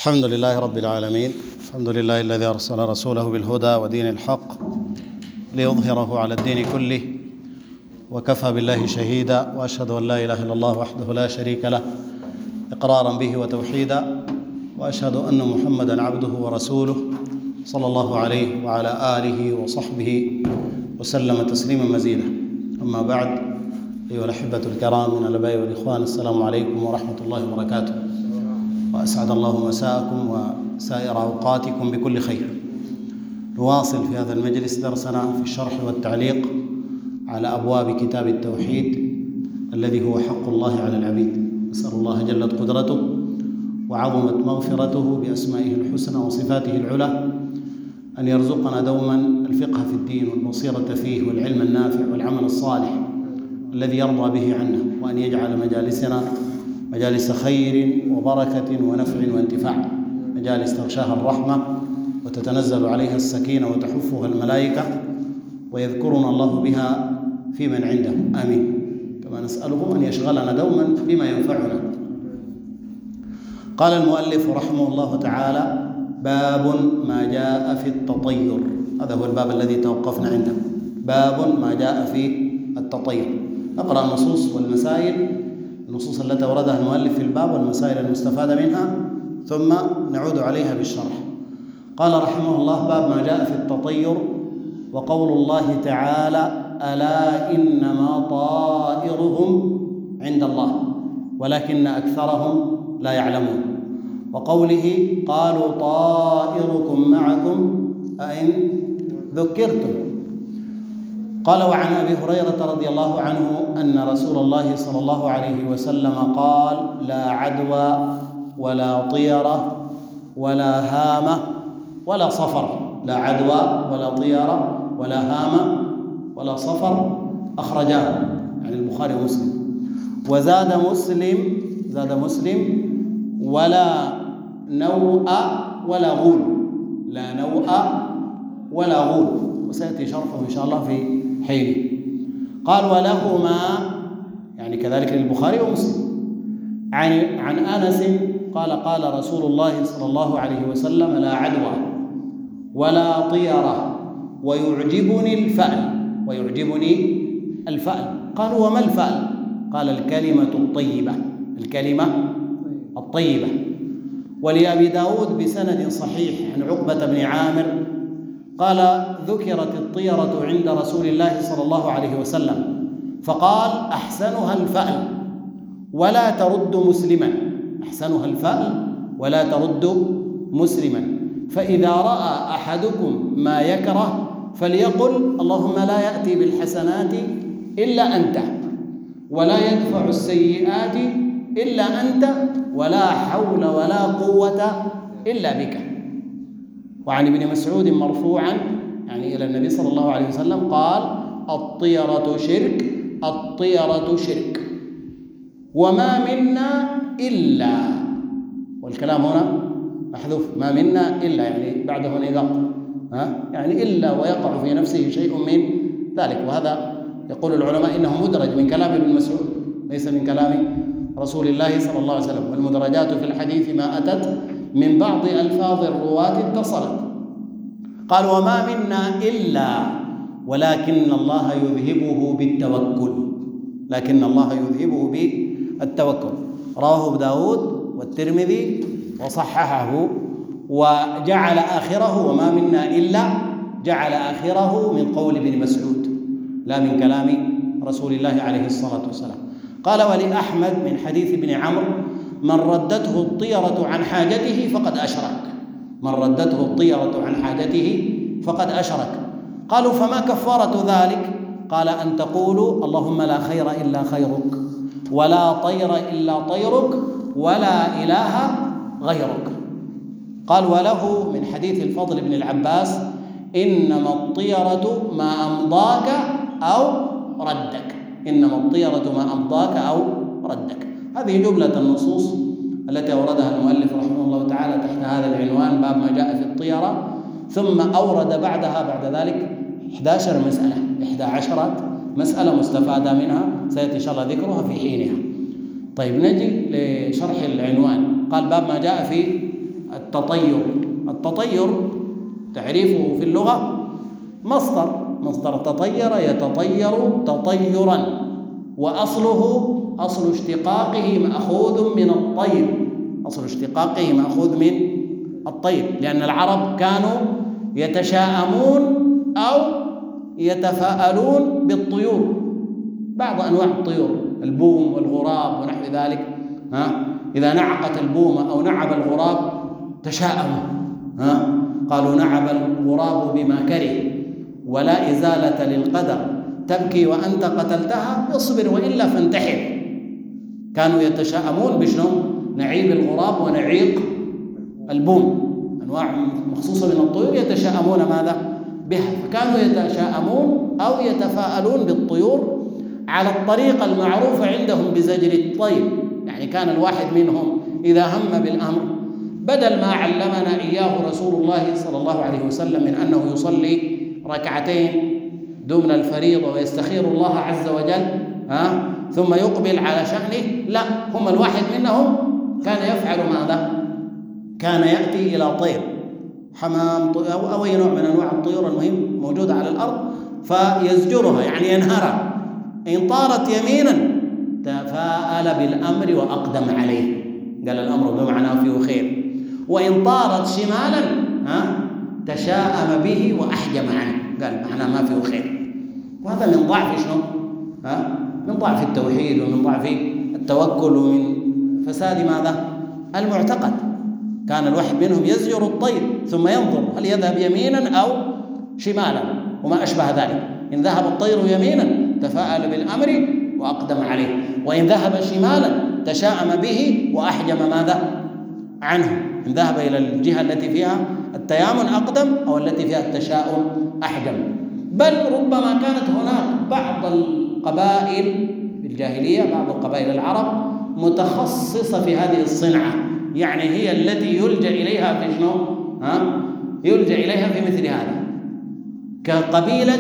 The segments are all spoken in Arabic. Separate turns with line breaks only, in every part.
الحمد لله رب العالمين. الحمد لله الذي أرسل رسوله بالهدى ودين الحق ليظهره على الدين كله، وكفى بالله شهيدا، وأشهد أن لا إله إلا الله وحده لا شريك له إقرارا به وتوحيدا، وأشهد أن محمدا عبده ورسوله صلى الله عليه وعلى آله وصحبه وسلم تسليما مزيدا. أما بعد، أيها الأحبة الكرام من الآباء والإخوان، السلام عليكم ورحمة الله وبركاته، وأسعد الله مساءكم وسائر أوقاتكم بكل خير. نواصل في هذا المجلس درسنا في الشرح والتعليق على أبواب كتاب التوحيد الذي هو حق الله على العبيد. نسأل الله جلت قدرته وعظمت مغفرته بأسمائه الحسنى وصفاته العلى أن يرزقنا دوما الفقه في الدين والبصيرة فيه والعلم النافع والعمل الصالح الذي يرضى به عنا، وأن يجعل مجالسنا مجالس خير وبركة ونفع وانتفاع، مجالس تغشاها الرحمة وتتنزل عليها السكينة وتحفها الملائكة ويذكرنا الله بها في من عنده، آمين. كما نسأله أن يشغلنا دوما بما ينفعنا. قال المؤلف رحمه الله تعالى: باب ما جاء في التطير. هذا هو الباب الذي توقفنا عنده، باب ما جاء في التطير. نقرأ النصوص والمسائل، النصوص التي أوردها المؤلف في الباب والمسائل المستفادة منها، ثم نعود عليها بالشرح. قال رحمه الله: باب ما جاء في التطير. وقول الله تعالى: ألا إنما طائرهم عند الله ولكن أكثرهم لا يعلمون. وقوله: قالوا طائركم معكم أئن ذكرتم. قال: وعن أبي هريرة رضي الله عنه أن رسول الله صلى الله عليه وسلم قال: لا عدوى ولا طيرة ولا هامة ولا صفر. لا عدوى ولا طيرة ولا هامة ولا صفر، أخرجاه يعني البخاري ومسلم. وزاد مسلم: ولا نوء ولا غول. لا نوء ولا غول، وسيأتي شرحه إن شاء الله في حينه. قال: ولهما يعني كذلك للبخاري ومسلم عن أنس قال: قال رسول الله صلى الله عليه وسلم: لا عدوى ولا طيرة ويعجبني الفأل. قالوا: وما الفأل؟ قال: الكلمة الطيبة. ولأبي داود بسند صحيح عن عقبة بن عامر قال: ذكرت الطيرة عند رسول الله صلى الله عليه وسلم فقال: أحسنها الفأل ولا ترد مسلما، فإذا رأى أحدكم ما يكره فليقل: اللهم لا يأتي بالحسنات إلا أنت، ولا يدفع السيئات إلا أنت، ولا حول ولا قوة إلا بك. وعن ابن مسعود مرفوعا يعني إلى النبي صلى الله عليه وسلم قال: الطيرة شرك وما منا إلا، والكلام هنا محذوف، ما منا إلا يعني بعده نقاط، يعني إلا ويقع في نفسه شيء من ذلك. وهذا يقول العلماء إنه مدرج من كلام ابن مسعود ليس من كلام رسول الله صلى الله عليه وسلم. والمدرجات في الحديث ما أتت من بعض ألفاظ الرواة اتصلت. قال: وما منا إلا ولكن الله يذهبه بالتوكل. رواه أبو داود والترمذي وصححه، وجعل آخره وما منا إلا جعل آخره من قول ابن مسعود لا من كلام رسول الله عليه الصلاة والسلام. قال: ولأحمد من حديث ابن عمرو: من ردته الطيرة عن حاجته فقد أشرك. قالوا: فما كفارة ذلك؟ قال: أن تقولوا: اللهم لا خير إلا خيرك، ولا طير إلا طيرك، ولا إله غيرك. قال: وله من حديث الفضل بن العباس: إنما الطيرة ما أمضاك أو ردك. هذه جملة النصوص التي أوردها المؤلف رحمه الله تعالى تحت هذا العنوان، باب ما جاء في الطيرة. ثم أورد بعد ذلك 11 مسألة مستفادة منها، سيأتي إن شاء الله ذكرها في حينها. طيب، نجي لشرح العنوان. قال: باب ما جاء في التطير. التطير تعريفه في اللغة مصدر تطير يتطير تطيرا، أصل اشتقاقه مأخوذ من الطير، أصل اشتقاقه مأخوذ من الطير، لأن العرب كانوا يتشاءمون أو يتفاءلون بالطيور، بعض أنواع الطيور، البوم والغراب ونحو ذلك. إذا نعقت البومة أو نعب الغراب تشاءموا، قالوا نعب الغراب بما كره ولا إزالة للقدر، تبكي وأنت قتلتها، اصبر وإلا فانتحر. كانوا يتشاءمون بشنو؟ نعيب الغراب ونعيق البوم، أنواع مخصوصة من الطيور يتشاءمون ماذا؟ بها. فكانوا يتشاءمون أو يتفاءلون بالطيور على الطريقة المعروفة عندهم بزجر الطير. يعني كان الواحد منهم إذا هم بالأمر، بدل ما علمنا إياه رسول الله صلى الله عليه وسلم من أنه يصلي ركعتين دون الفريضة ويستخير الله عز وجل ثم يقبل على شأنه، لا، هم الواحد منهم كان يفعل ماذا؟ كان يأتي إلى طير، حمام أو أي نوع من أنواع الطيور المهم موجودة على الأرض، فيزجرها يعني ينهرها. إن طارت يمينا تفاءل بالأمر وأقدم عليه، قال الأمر بمعنى فيه خير، وإن طارت شمالا تشاءم به وأحجم عنه، قال معناه ما فيه خير. وهذا من ضعف شنو؟ من ضعف التوحيد ومن ضعف التوكل ومن فساد ماذا؟ المعتقد. كان الواحد منهم يزجر الطير ثم ينظر هل يذهب يمينا أو شمالا وما أشبه ذلك. إن ذهب الطير يمينا تفاءل بالأمر وأقدم عليه، وإن ذهب شمالا تشاءم به وأحجم ماذا؟ عنه. إن ذهب إلى الجهة التي فيها التيامن أقدم أو التي فيها التشاؤم أحجم. بل ربما كانت هناك بعض القبائل في الجاهلية، بعض القبائل العرب متخصصة في هذه الصنعة، يعني هي التي يلجأ إليها في شنو؟ يلجأ إليها في مثل هذا، كقبيلة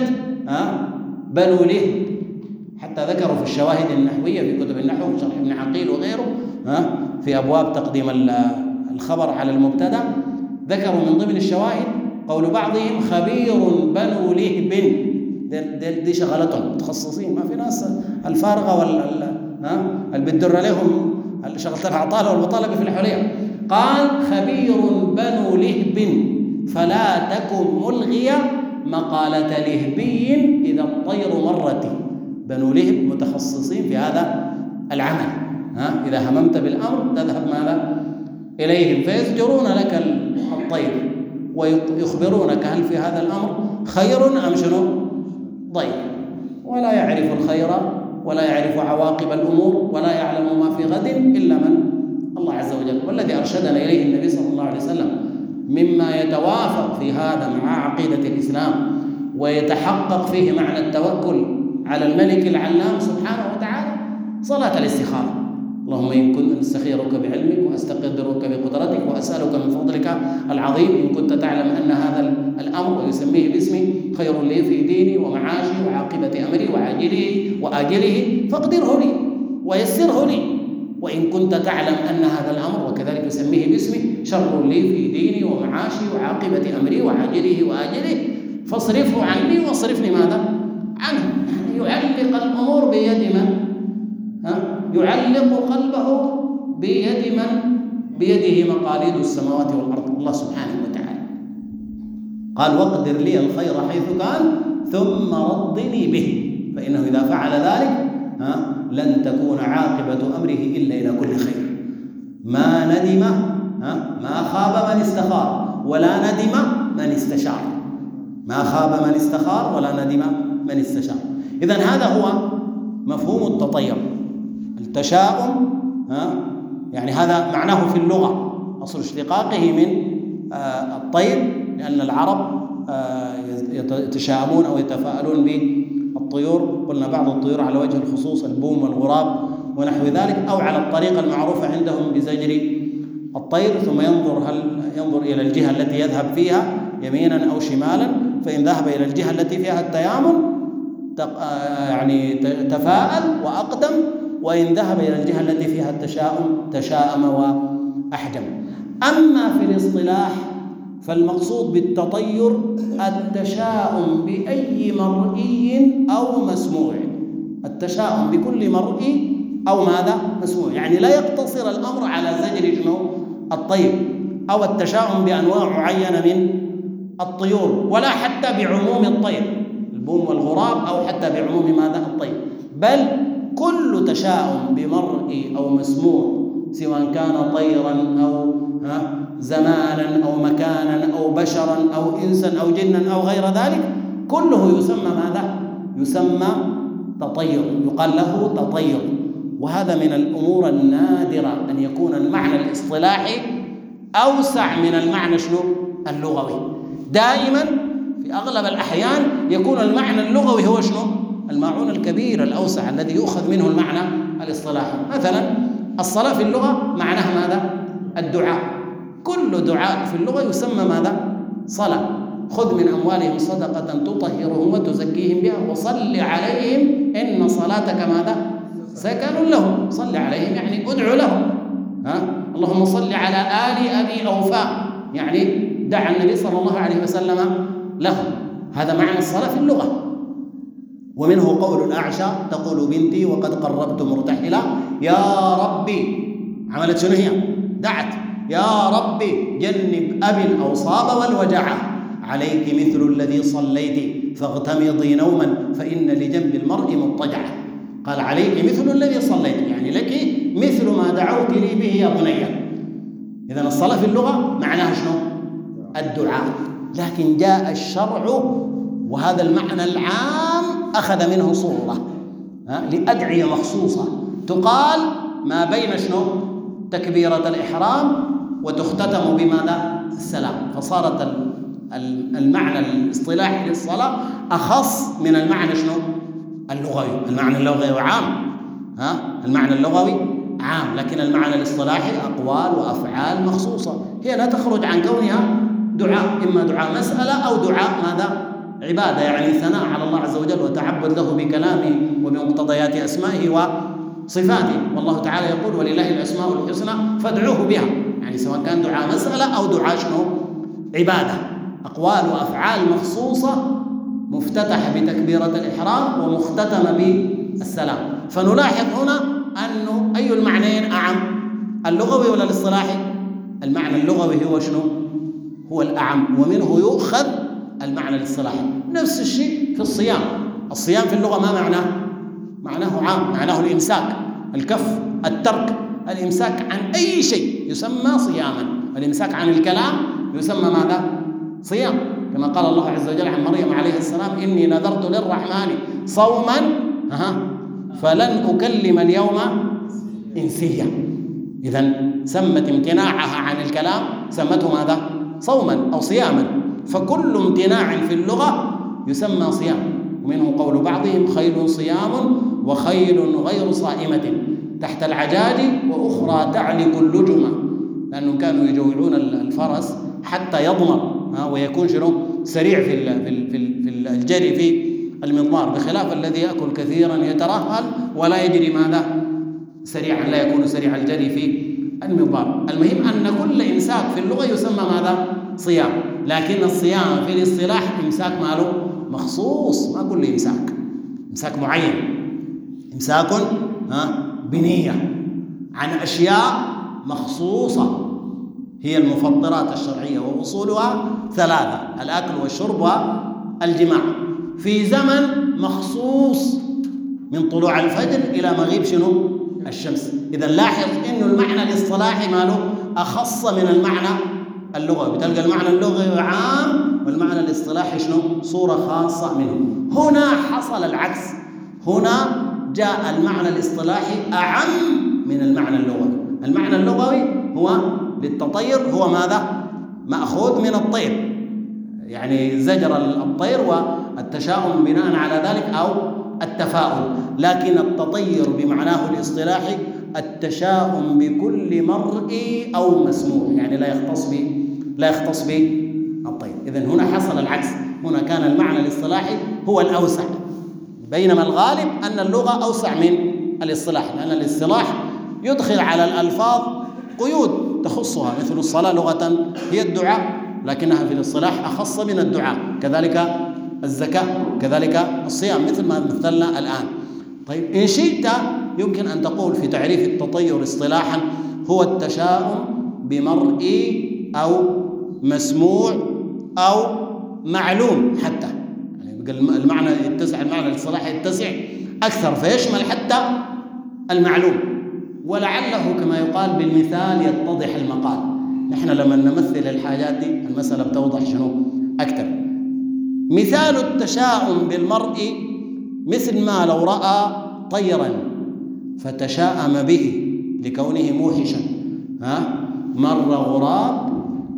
بنو لهب. حتى ذكروا في الشواهد النحوية في كتب النحو، في شرح ابن عقيل وغيره، في أبواب تقديم الخبر على المبتدأ، ذكروا من ضمن الشواهد قول بعضهم خبير بنو لهب. دي شغلتهم، متخصصين، ما في ناس الفارغة اللي بتدر لهم شغلة العطالة والمطالبة في الحلية. قال خبير بنو لهب فلا تكن ملغية مقالة لهبي إذا الطير مرت. بنو لهب متخصصين في هذا العمل، إذا هممت بالأمر تذهب ماذا؟ إليهم فيزجرون لك الطير ويخبرونك هل في هذا الأمر خير أم شنو؟ ضير. ولا يعرف الخير ولا يعرف عواقب الأمور ولا يعلم ما في غد إلا من الله عز وجل. والذي أرشدنا إليه النبي صلى الله عليه وسلم مما يتوافق في هذا مع عقيدة الإسلام ويتحقق فيه معنى التوكل على الملك العلام سبحانه وتعالى صلاة الاستخارة. اللهم إن كنت أستخيرك بعلمك وأستقدرك بقدرتك وأسألك من فضلك العظيم إن كنت تعلم أن هذا الأمر ويسميه باسمي خير لي في ديني ومعاشي وعاقبة أمري وعاجله وآجله فاقدره لي ويسره لي، وإن كنت تعلم أن هذا الأمر وكذلك يسميه باسمي شر لي في ديني ومعاشي وعاقبة أمري وعاجله وآجله فاصرفه عني واصرفني ماذا؟ عنه. يعني يعلق الأمور بيد من؟ يعلق قلبه بيد من؟ بيده مقاليد السماوات والأرض، الله سبحانه وتعالى. قال واقدر لي الخير حيث كان ثم ردني به، فإنه إذا فعل ذلك لن تكون عاقبة أمره إلا إلى كل خير. ما ندم ما خاب من استخار ولا ندم من استشار. ما خاب من استخار ولا ندم من استشار. إذن هذا هو مفهوم التطير، التشاؤم. يعني هذا معناه في اللغة، أصل اشتقاقه من الطير، لأن العرب يتشاءمون أو يتفاءلون بالطيور. قلنا بعض الطيور على وجه الخصوص البوم والغراب ونحو ذلك، أو على الطريقة المعروفة عندهم بزجر الطير، ثم ينظر إلى الجهة التي يذهب فيها يمينا أو شمالا، فإن ذهب إلى الجهة التي فيها التيامن يعني تفاءل وأقدم، وإن ذهب إلى الجهة التي فيها التشاؤم تشاءم وأحجم. أما في الاصطلاح فالمقصود بالتطير التشاؤم بأي مرئي أو مسموع، التشاؤم بكل مرئي أو ماذا؟ مسموع. يعني لا يقتصر الأمر على زجر الطير أو التشاؤم بأنواع معينة من الطيور، ولا حتى بعموم الطير البوم والغراب، أو حتى بعموم ماذا؟ الطير، بل كل تشاؤم بمرئي أو مسموع سواء كان طيرا أو زمانا أو مكانا أو بشرا أو إنسا أو جنا أو غير ذلك، كله يسمى ماذا؟ يسمى تطير، يقال له تطير. وهذا من الأمور النادرة أن يكون المعنى الاصطلاحي أوسع من المعنى اللغوي. دائما في أغلب الأحيان يكون المعنى اللغوي هو المعون الكبير الأوسع الذي يؤخذ منه المعنى الاصطلاحي. مثلا الصلاة في اللغة معناها ماذا؟ الدعاء، كل دعاء في اللغة يسمى ماذا؟ صلاة. خذ من أموالهم صدقة تطهرهم وتزكيهم بها وصل عليهم إن صلاتك ماذا؟ سكن لهم. صل عليهم يعني ادعو لهم. اللهم صل على آل أبي أوفاء، يعني دعا النبي صلى الله عليه وسلم لهم. هذا معنى الصلاة في اللغة. ومنه قول الأعشى تقول بنتي وقد قربت مرتحلا يا ربي، عملت شنو هي؟ دعت يا ربي جنب أبي الأوصاب والوجعة، عليك مثل الذي صليت فاغتمضي نوما فإن لجنب المرء مضطجعة. قال عليك مثل الذي صليت، يعني لك مثل ما دعوت لي به يا بني. إذن الصلاة في اللغة معناها شنو؟ الدعاء. لكن جاء الشرع وهذا المعنى العام أخذ منه صورة لأدعية مخصوصة تقال ما بين تكبيرة الإحرام وتختتم بماذا؟ السلام. فصارت المعنى الاصطلاحي للصلاة أخص من المعنى اللغوي. المعنى اللغوي عام، المعنى اللغوي عام، لكن المعنى الاصطلاحي أقوال وأفعال مخصوصة هي لا تخرج عن كونها دعاء، إما دعاء مسألة أو دعاء ماذا؟ عبادة، يعني ثناء على الله عز وجل وتعبد له بكلامه وبمقتضيات أسمائه وصفاته. والله تعالى يقول ولله الأسماء الحسنى فادعوه بها، يعني سواء كان دعاء مسألة أو دعاء عبادة. أقوال وأفعال مخصوصة مفتتح بتكبيرة الإحرام ومختتم بالسلام. فنلاحظ هنا أنه أي المعنيين أعم، اللغوي ولا الاصطلاحي؟ المعنى اللغوي هو هو الأعم، ومنه يؤخذ المعنى الاصطلاحي. نفس الشيء في الصيام. الصيام في اللغة ما معناه؟ معناه عام، معناه الإمساك، الكف، الترك. الإمساك عن أي شيء يسمى صياما، الإمساك عن الكلام يسمى ماذا؟ صيام. كما قال الله عز وجل عن مريم عليه السلام إني نذرت للرحمن صوما فلن أكلم اليوم إنسيا. إذن سمت امتناعها عن الكلام سمته ماذا؟ صوما أو صياما. فكل امتناع في اللغة يسمى صيام. ومنه قول بعضهم خيل صيام وخيل غير صائمة تحت العجاج وأخرى تعلق اللجمة، لأنهم كانوا يجوعون الفرس حتى يضمر ويكون سريع في الجري في المضمار، بخلاف الذي يأكل كثيرا يترهل ولا يجري ماذا؟ سريعا، لا يكون سريع الجري في المضمار. المهم أن كل إمساك في اللغة يسمى ماذا؟ صيام. لكن الصيام في الاصطلاح إمساك ماله مخصوص، ما كل إمساك معين، إمساك بنية عن أشياء مخصوصة هي المفطرات الشرعية، وأصولها 3: الأكل والشرب والجماع، في زمن مخصوص من طلوع الفجر إلى مغيب الشمس. إذا لاحظ إنه المعنى الاصطلاحي ماله أخص من المعنى اللغوي. بتلقى المعنى اللغوي عام والمعنى الاصطلاحي صورة خاصة منه. هنا حصل العكس، هنا جاء المعنى الاصطلاحي أعم من المعنى اللغوي. المعنى اللغوي هو للتطير هو ماذا؟ مأخوذ من الطير، يعني زجر الطير والتشاؤم بناء على ذلك أو التفاؤل. لكن التطير بمعناه الاصطلاحي التشاؤم بكل مرئي أو مسموع، يعني لا يختص بالطير. إذن هنا حصل العكس، هنا كان المعنى الاصطلاحي هو الأوسع، بينما الغالب أن اللغة أوسع من الاصطلاح، لأن الاصطلاح يدخل على الألفاظ قيود تخصها، مثل الصلاة لغة هي الدعاء، لكنها في الاصطلاح أخص من الدعاء، كذلك الزكاة، كذلك الصيام، مثل ما مثلنا الآن. طيب إن شئت يمكن أن تقول في تعريف التطير اصطلاحا هو التشاؤم بمرئي أو مسموع أو معلوم حتى، يعني المعنى يتسع، المعنى الاصطلاحي يتسع أكثر فيشمل حتى المعلوم، ولعله كما يقال بالمثال يتضح المقال. نحن لما نمثل الحاجات دي المسألة بتوضح شنو أكثر. مثال التشاؤم بالمرء مثل ما لو رأى طيرا فتشاءم به لكونه موحشا، مر غراب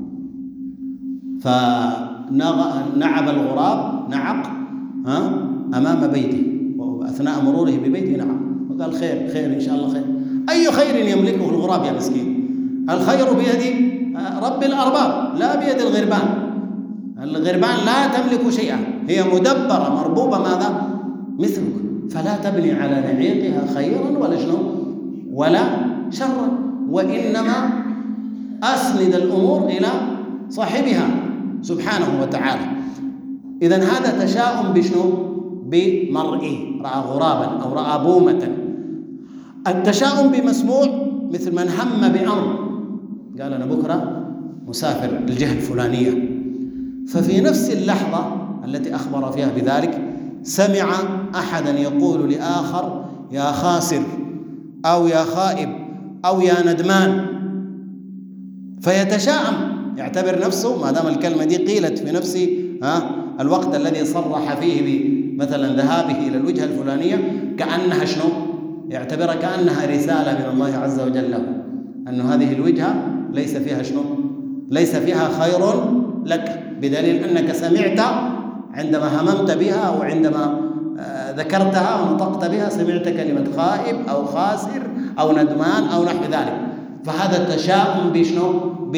فنعب الغراب نعق أمام بيته، وأثناء مروره ببيته نعم، وقال خير خير إن شاء الله خير. أي خير يملكه الغراب يا مسكين؟ الخير بيد رب الأرباب لا بيد الغربان. الغربان لا تملك شيئا، هي مدبرة مربوبة ماذا؟ مثلك، فلا تبني على نعيقها خيرا ولا شنو ولا شرا، وإنما أسند الأمور إلى صاحبها سبحانه وتعالى. إذن هذا تشاؤم بشنو؟ بمرئي، رأى غرابا أو رأى بومة. التشاؤم بمسموع مثل من هم بأمر، قال أنا بكرة مسافر الجهة الفلانية، ففي نفس اللحظة التي أخبر فيها بذلك سمع أحدا يقول لآخر يا خاسر أو يا خائب أو يا ندمان، فيتشاءم، يعتبر نفسه ما دام الكلمة دي قيلت في نفس الوقت الذي صرح فيه مثلا ذهابه إلى الوجهة الفلانية كأنها شنو؟ يعتبرها كأنها رسالة من الله عز وجل له، أن هذه الوجهة ليس فيها شنو؟ ليس فيها خير لك، بدليل أنك سمعت عندما هممت بها أو عندما ذكرتها ونطقت بها سمعت كلمة خائب أو خاسر أو ندمان أو نحو ذلك. فهذا تشاؤم بشنو؟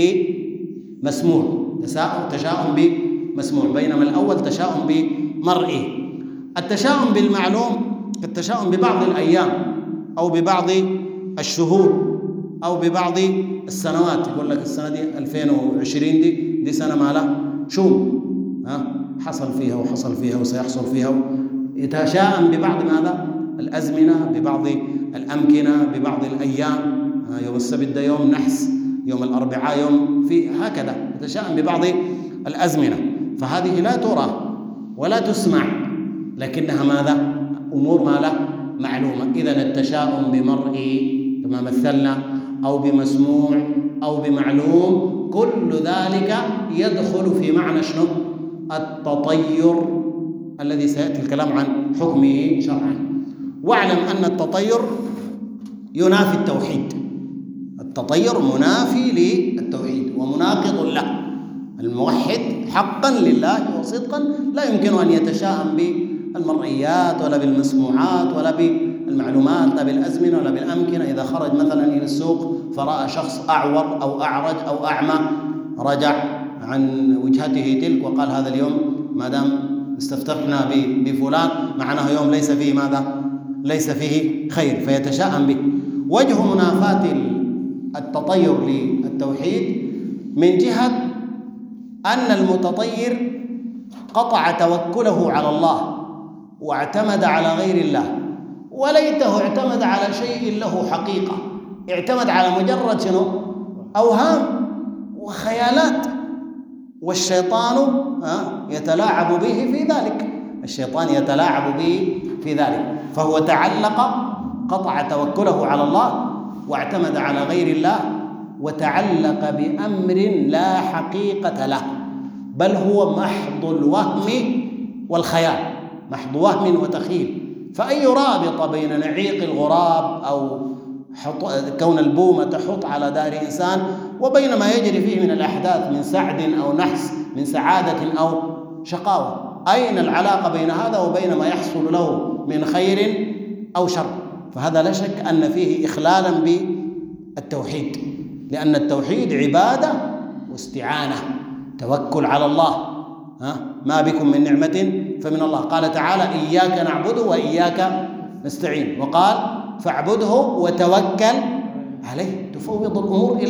بمسموع، تشاؤم بمسموع، بينما الأول تشاؤم بمرئي. التشاؤم بالمعلوم كالتشاؤم ببعض الأيام أو ببعض الشهور أو ببعض السنوات، يقول لك السنة دي 2020 دي سنة ما لا شوم، حصل فيها وحصل فيها وسيحصل فيها. يتشاءم ببعض ماذا؟ الأزمنة، ببعض الأمكنة، ببعض الأيام، يوم السبت ده يوم نحس، يوم الأربعاء يوم في، هكذا يتشاءم ببعض الأزمنة. فهذه لا ترى ولا تسمع، لكنها ماذا؟ أمور ما لا معلومة. إذن التشاؤم بمرئي كما مثلنا أو بمسموع أو بمعلوم كل ذلك يدخل في معنى شنو؟ التطير الذي سيأتي الكلام عن حكمه شرعا. واعلم أن التطير ينافي التوحيد، التطير منافي للتوحيد ومناقض له. الموحد حقا لله وصدقا لا يمكن أن يتشاءم بالمرئيات ولا بالمسموعات ولا بالمعلومات لا بالأزمنة ولا بالأمكنة. إذا خرج مثلا إلى السوق فرأى شخص أعور أو أعرج أو أعمى رجع عن وجهته تلك وقال هذا اليوم ما دام استفتحنا بفلان معناه يوم ليس فيه ماذا؟ ليس فيه خير، فيتشاءم به. وجه منافاة التطير للتوحيد من جهة أن المتطير قطع توكله على الله واعتمد على غير الله، وليته اعتمد على شيء له حقيقة، اعتمد على مجرد شنو؟ أوهام وخيالات، والشيطان يتلاعب به في ذلك، الشيطان يتلاعب به في ذلك. فهو قطع توكله على الله واعتمد على غير الله وتعلق بأمر لا حقيقة له، بل هو محض الوهم والخيال، محض وهم وتخيل. فأي رابط بين نعيق الغراب أو كون البومة تحط على دار إنسان وبين ما يجري فيه من الأحداث من سعد أو نحس، من سعادة أو شقاوة؟ أين العلاقة بين هذا وبين ما يحصل له من خير أو شر؟ فهذا لا شك أن فيه إخلالا بالتوحيد، لأن التوحيد عبادة واستعانة، توكل على الله. ما بكم من نعمة فمن الله. قال تعالى إياك نعبد وإياك نستعين، وقال فاعبده وتوكل عليه، تفوض الأمور إليه.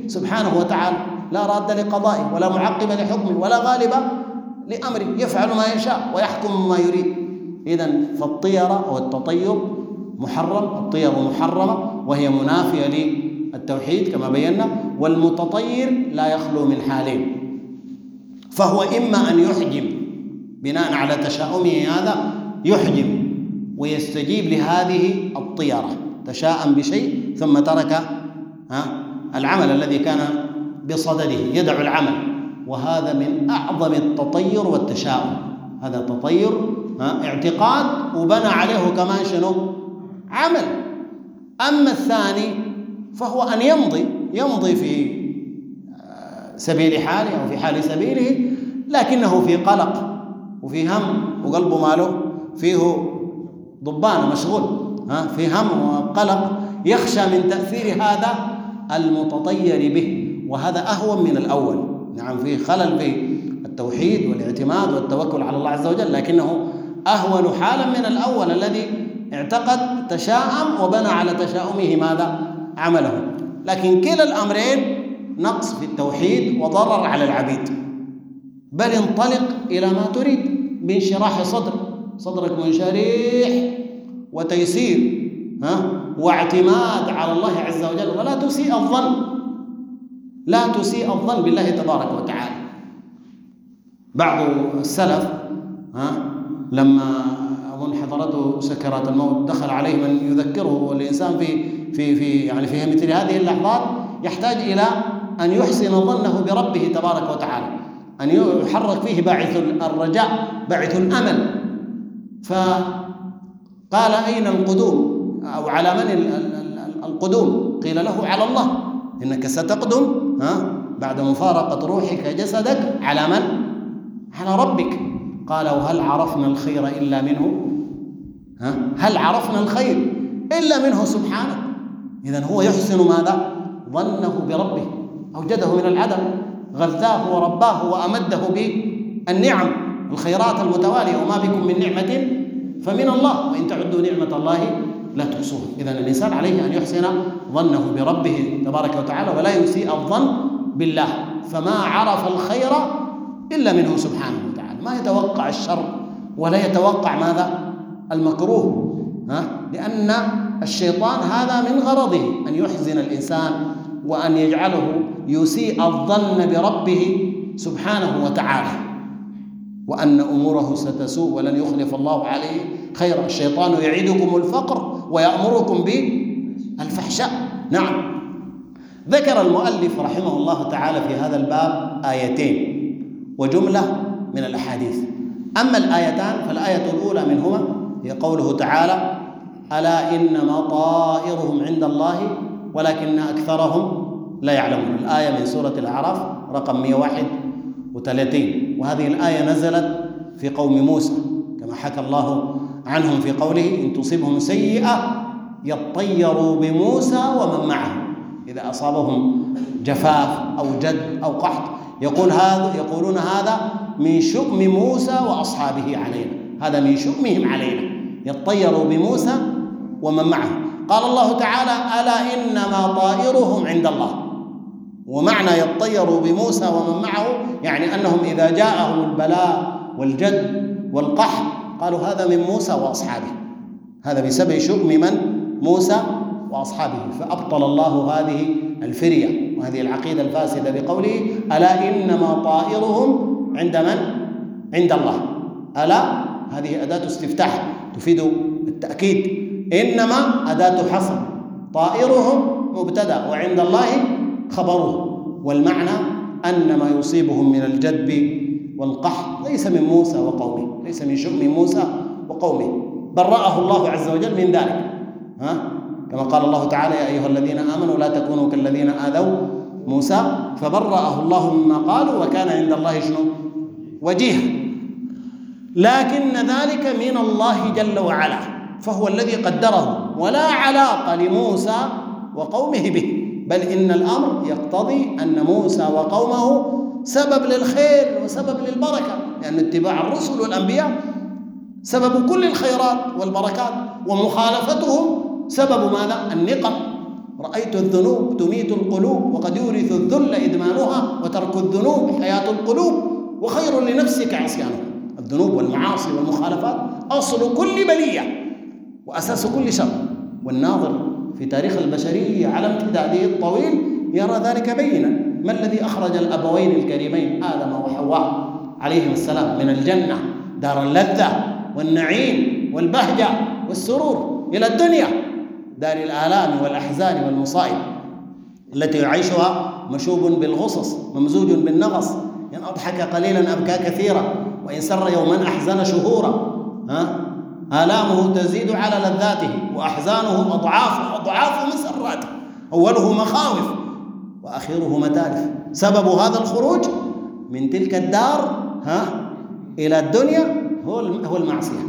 سبحانه وتعالى، لا راد لقضائه ولا معقب لحكمه ولا غالب لأمره، يفعل ما يشاء ويحكم ما يريد. إذن فالطيرة أو التطير محرم، الطيرة محرمة وهي منافية للتوحيد كما بينا. والمتطير لا يخلو من حالين، فهو إما أن يحجم بناء على تشاؤمه هذا، يحجم ويستجيب لهذه الطيرة، تشاءم بشيء ثم ترك العمل الذي كان بصدده، يدع العمل، وهذا من أعظم التطير والتشاؤم. هذا تطير اعتقاد وبنى عليه كمان شنو؟ عمل. أما الثاني فهو أن يمضي في سبيل حاله أو في حال سبيله، لكنه في قلق وفي هم وقلبه ماله فيه ضبان مشغول، في هم وقلق، يخشى من تأثير هذا المتطير به، وهذا أهون من الأول. نعم، في خلل في التوحيد والاعتماد والتوكل على الله عز وجل، لكنه أهون حالا من الأول الذي اعتقد تشاءم وبنى على تشاؤمه ماذا؟ عمله. لكن كلا الأمرين نقص في التوحيد وضرر على العبيد. بل انطلق إلى ما تريد بانشراح صدرك منشرح وتيسير واعتماد على الله عز وجل، ولا تسيء الظن، لا تسيء الظن بالله تبارك وتعالى. بعض السلف لما أظن حضرته سكرات الموت دخل عليه من يذكره، والإنسان في مثل هذه اللحظات يحتاج إلى أن يحسن ظنه بربه تبارك وتعالى، أن يحرك فيه باعث الرجاء، باعث الأمل. فقال: أين القدوم؟ أو على من القدوم؟ قيل له: على الله، إنك ستقدم بعد مفارقة روحك جسدك على من؟ على ربك. قال: وهل عرفنا الخير إلا منه؟ هل عرفنا الخير إلا منه سبحانه؟ إذن هو يحسن ماذا؟ ظنه بربه، أوجده من العدم، غذاه ورباه وأمده بالنعم، الخيرات المتوالية، وما بكم من نعمة فمن الله، وإن تعدوا نعمة الله لا تحصوها. إذن الإنسان عليه أن يحسن ظنه بربه تبارك وتعالى ولا يسيء الظن بالله، فما عرف الخير إلا منه سبحانه وتعالى، ما يتوقع الشر ولا يتوقع ماذا؟ المكروه، لأن الشيطان هذا من غرضه أن يحزن الإنسان وأن يجعله يسيء الظن بربه سبحانه وتعالى، وأن أموره ستسوء ولن يخلف الله عليه خيرا. الشيطان يعيدكم الفقر ويأمركم بالفحشاء. نعم. ذكر المؤلف رحمه الله تعالى في هذا الباب آيتين وجملة من الأحاديث. أما الآيتان فالآية الأولى منهما هي قوله تعالى: ألا إنما طائرهم عند الله ولكن أكثرهم لا يعلمون. الآية من سورة الأعراف رقم 131، وهذه الآية نزلت في قوم موسى كما حكى الله عنهم في قوله: إن تصبهم سيئة يطيروا بموسى ومن معه، إذا أصابهم جفاف أو جد أو قحط يقولون هذا من شؤم موسى وأصحابه علينا، هذا من شؤمهم علينا، يطيروا بموسى ومن معه. قال الله تعالى: ألا إنما طائرهم عند الله. ومعنى يطيروا بموسى ومن معه يعني أنهم إذا جاءهم البلاء والجد والقحط قالوا هذا من موسى وأصحابه، هذا بسبب شؤم من؟ موسى وأصحابه. فأبطل الله هذه الفرية وهذه العقيدة الفاسدة بقوله: ألا إنما طائرهم عند من؟ عند الله. ألا هذه أداة استفتاح تفيد التأكيد، إنما أداة حصر، طائرهم مبتدأ وعند الله خبره. والمعنى أن ما يصيبهم من الجدب والقحط ليس من موسى وقومه، ليس من شؤم موسى وقومه، برأه الله عز وجل من ذلك. كما قال الله تعالى: يا أيها الذين آمنوا لا تكونوا كالذين آذوا موسى فبرأه الله مما قالوا وكان عند الله شنو؟ وجيها. لكن ذلك من الله جل وعلا، فهو الذي قدره، ولا علاقة لموسى وقومه به، بل إن الأمر يقتضي أن موسى وقومه سبب للخير وسبب للبركة، لأن اتباع الرسل والأنبياء سبب كل الخيرات والبركات، ومخالفتهم سبب ماذا؟ النقم رأيت الذنوب تميت القلوب، وقد يورث الذل إدمانها، وترك الذنوب حياة القلوب، وخير لنفسك عصيانها. الذنوب والمعاصي والمخالفات أصل كل بلية وأساس كل شر، والناظر في تاريخ البشرية على امتداده الطويل يرى ذلك بينا. ما الذي أخرج الأبوين الكريمين آدم وحواء عليهم السلام من الجنة دار اللذة والنعيم والبهجة والسرور إلى الدنيا دار الآلام والأحزان والمصائب التي يعيشها مشوب بالغصص ممزوج بالنغص، إن أضحك قليلا أبكى كثيرا، وإن سر يوما أحزن شهورا. آلامه تزيد على لذاته، وأحزانه أضعاف مسراته، أوله مخاوف وأخيره متالف. سبب هذا الخروج من تلك الدار إلى الدنيا هو المعصية.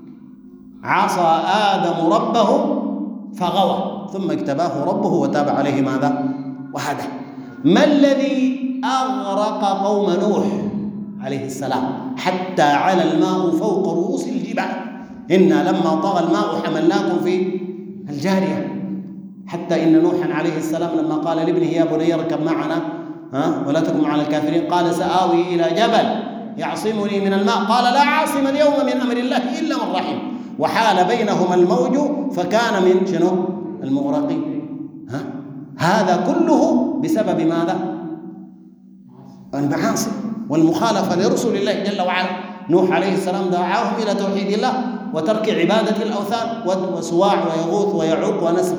عصى آدم ربه فغوى، ثم اجتباه ربه وتاب عليه ماذا؟ وهدى. ما الذي أغرق قوم نوح عليه السلام حتى على الماء فوق رؤوس الجبال؟ إنا لما طغى الماء حملناكم في الجارية. حتى إن نوحا عليه السلام لما قال لابنه يا بني اركب معنا ولا تكن مع الكافرين، قال سآوي إلى جبل يعصمني من الماء، قال لا عاصم اليوم من أمر الله إلا من رحم، وحال بينهما الموج فكان من شنو؟ المغرقين. هذا كله بسبب ماذا؟ المعاصي والمخالفة لرسل الله جل وعلا. نوح عليه السلام دعاهم إلى توحيد الله وترك عبادة الأوثان وسواع ويغوث ويعوق ونسر،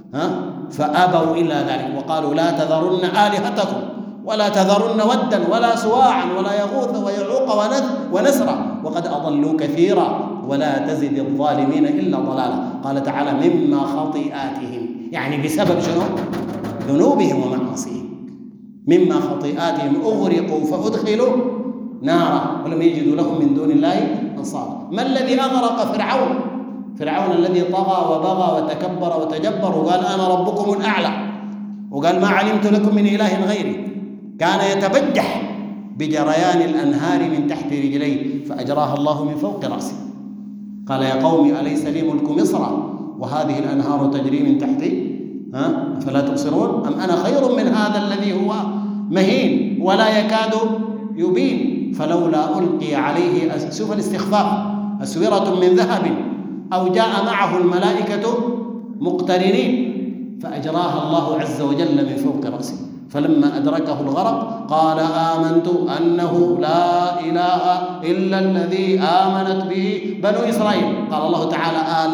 فأبوا إلا ذلك وقالوا لا تذرن آلهتكم ولا تذرن ودا ولا سواعا ولا يغوث ويعوق ونسرا وقد أضلوا كثيرا ولا تزد الظالمين إلا ضلالا. قال تعالى مما خطيئاتهم، يعني بسبب شنو؟ ذنوبهم ومعاصيهم. مما خطيئاتهم أغرقوا فأدخلوا نارا ولم يجدوا لهم من دون الله أنصارا. ما الذي أغرق فرعون الذي طغى وبغى وتكبر وتجبر وقال أنا ربكم الأعلى، وقال ما علمت لكم من إله غيري، كان يتبجح بجريان الأنهار من تحت رجليه فأجراها الله من فوق رأسه. قال يا قوم أليس لي ملك مصر وهذه الأنهار تجري من تحتي أفلا تبصرون أم أنا خير من هذا الذي هو مهين ولا يكاد يبين فلولا ألقي عليه شوف الاستخفاف أسورة من ذهب أو جاء معه الملائكة مقترنين فأجراها الله عز وجل من فوق رأسه. فلما أدركه الغرق قال آمنت أنه لا إله إلا الذي آمنت به بنو إسرائيل. قال الله تعالى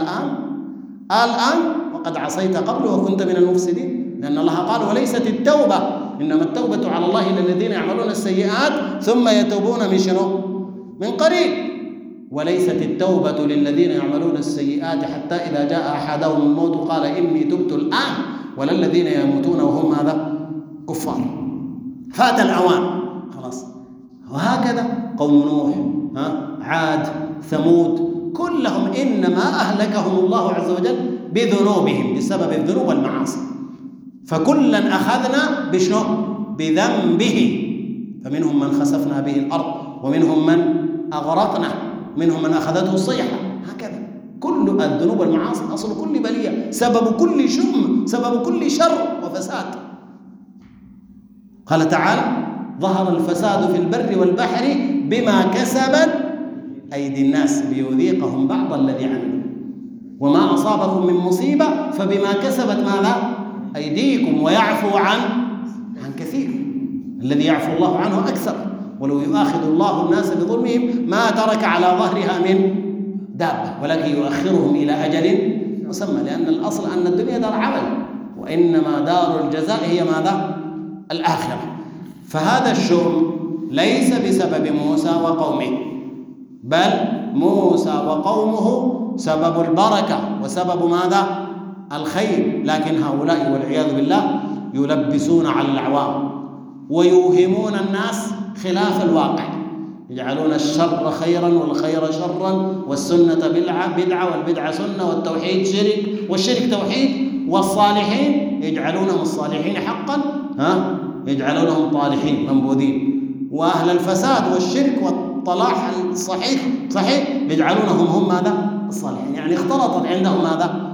الآن وقد عصيت قبل وكنت من المفسدين، لأن الله قال وليست التوبة إنما التوبة على الله للذين يعملون السيئات ثم يتوبون من شنو؟ من قريب. وليست التوبة للذين يعملون السيئات حتى إذا جاء أحدهم الموت قال إني تبت الآن ولا الذين يموتون وهم ماذا؟ كفار. فات الأوان خلاص. وهكذا قوم نوح عاد ثمود كلهم إنما أهلكهم الله عز وجل بذنوبهم بسبب الذنوب والمعاصي. فكلا أخذنا بشنو؟ بذنبه، فمنهم من خسفنا به الأرض ومنهم من أغرقنا منهم من أخذته الصيحة. هكذا كل الذنوب والمعاصي أصل كل بلية، سبب كل شؤم، سبب كل شر وفساد. قال تعالى ظهر الفساد في البر والبحر بما كسبت أيدي الناس ليذيقهم بعض الذي عملوا وما أصابكم من مصيبة فبما كسبت ماذا؟ أيديكم ويعفو عن كثير. الذي يعفو الله عنه أكثر. ولو يؤاخذ الله الناس بظلمهم ما ترك على ظهرها من دابة ولكن يؤخرهم إلى أجل مسمى، لأن الأصل أن الدنيا دار عمل وإنما دار الجزاء هي ماذا؟ الآخرة. فهذا الشؤم ليس بسبب موسى وقومه، بل موسى وقومه سبب البركة وسبب ماذا؟ الخير. لكن هؤلاء والعياذ بالله يلبسون على العوام ويوهمون الناس خلاف الواقع، يجعلون الشر خيرا والخير شرا والسنة بدعة والبدعة سنة والتوحيد شرك والشرك توحيد والصالحين يجعلونهم الصالحين حقا يجعلونهم طالحين منبوذين، وأهل الفساد والشرك والطلاح الصحيح يجعلونهم هم ماذا؟ الصالحين. يعني اختلطت عندهم ماذا؟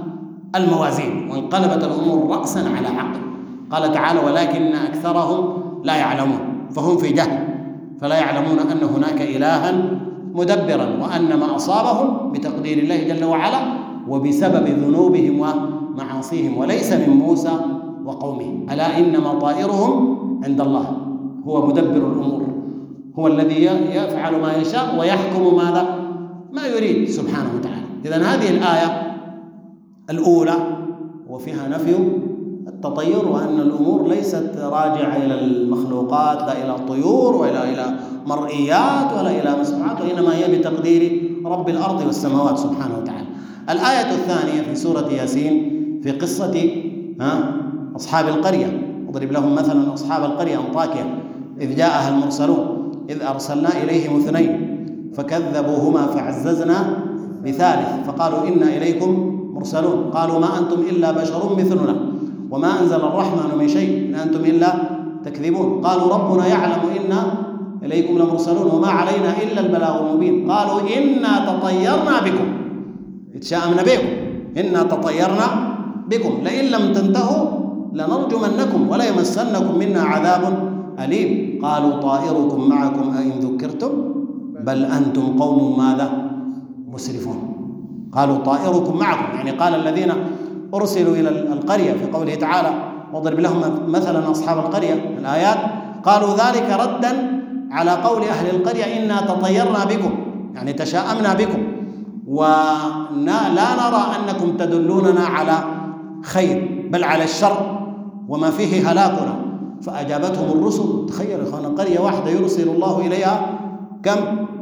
الموازين وانقلبت الأمور رأسا على عقب. قال تعالى: ولكن أكثرهم لا يعلمون، فهم في جهل، فلا يعلمون أن هناك إلها مدبرا، وأن ما أصابهم بتقدير الله جل وعلا وبسبب ذنوبهم ومعاصيهم، وليس من موسى وقومه. ألا إنما طائرهم عند الله، هو مدبر الأمور، هو الذي يفعل ما يشاء ويحكم ماذا؟ ما يريد سبحانه وتعالى. إذن هذه الآية الأولى وفيها نفي التطير، وأن الأمور ليست راجعة إلى المخلوقات، لا إلى الطيور ولا إلى مرئيات ولا إلى مسموعات، وإنما هي بتقدير رب الأرض والسماوات سبحانه وتعالى. الآية الثانية في سورة ياسين في قصة أصحاب القرية. اضرب لهم مثلا أصحاب القرية أنطاكيا إذ جاءها المرسلون إذ أرسلنا إليهم 2 فكذبوهما فعززنا ب3 فقالوا إنا إليكم مرسلون قالوا ما أنتم إلا بشر مثلنا وما أنزل الرحمن من شيء إن أنتم إلا تكذبون قالوا ربنا يعلم إنا إليكم لمرسلون وما علينا إلا البلاغ المبين قالوا إنا تطيرنا بكم اتشاءمنا بكم إنا تطيرنا بكم لئن لم تنتهوا لنرجمنكم ولا يمسنكم منا عذاب أليم قالوا طائركم معكم أئن ذكرتم بل أنتم قوم ماذا مسرفون قالوا طائركم معكم يعني قال الذين أرسلوا إلى القرية في قوله تعالى واضرب لهم مثلا أصحاب القرية الآيات قالوا ذلك ردا على قول أهل القرية إنا تطيرنا بكم يعني تشاءمنا بكم ولا نرى أنكم تدلوننا على خير بل على الشر وما فيه هلاكنا فأجابتهم الرسل تخيل إخوانا قرية واحدة يرسل الله إليها كم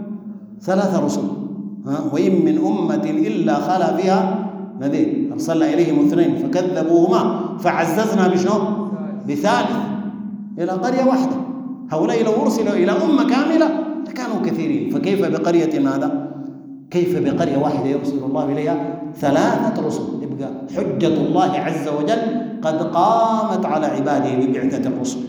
3 رسل وإن من أمة إلا خلا فيها نذير أرسلنا إليهم 2 فكذبوهما فعززنا بشنو ب3 إلى قرية واحدة هؤلاء لو أرسلوا إلى أمة كاملة لكانوا كثيرين فكيف بقرية ماذا كيف بقرية واحدة يرسل الله إليها 3 رسل يبقى حجة الله عز وجل قد قامت على عباده ببعثة الرسل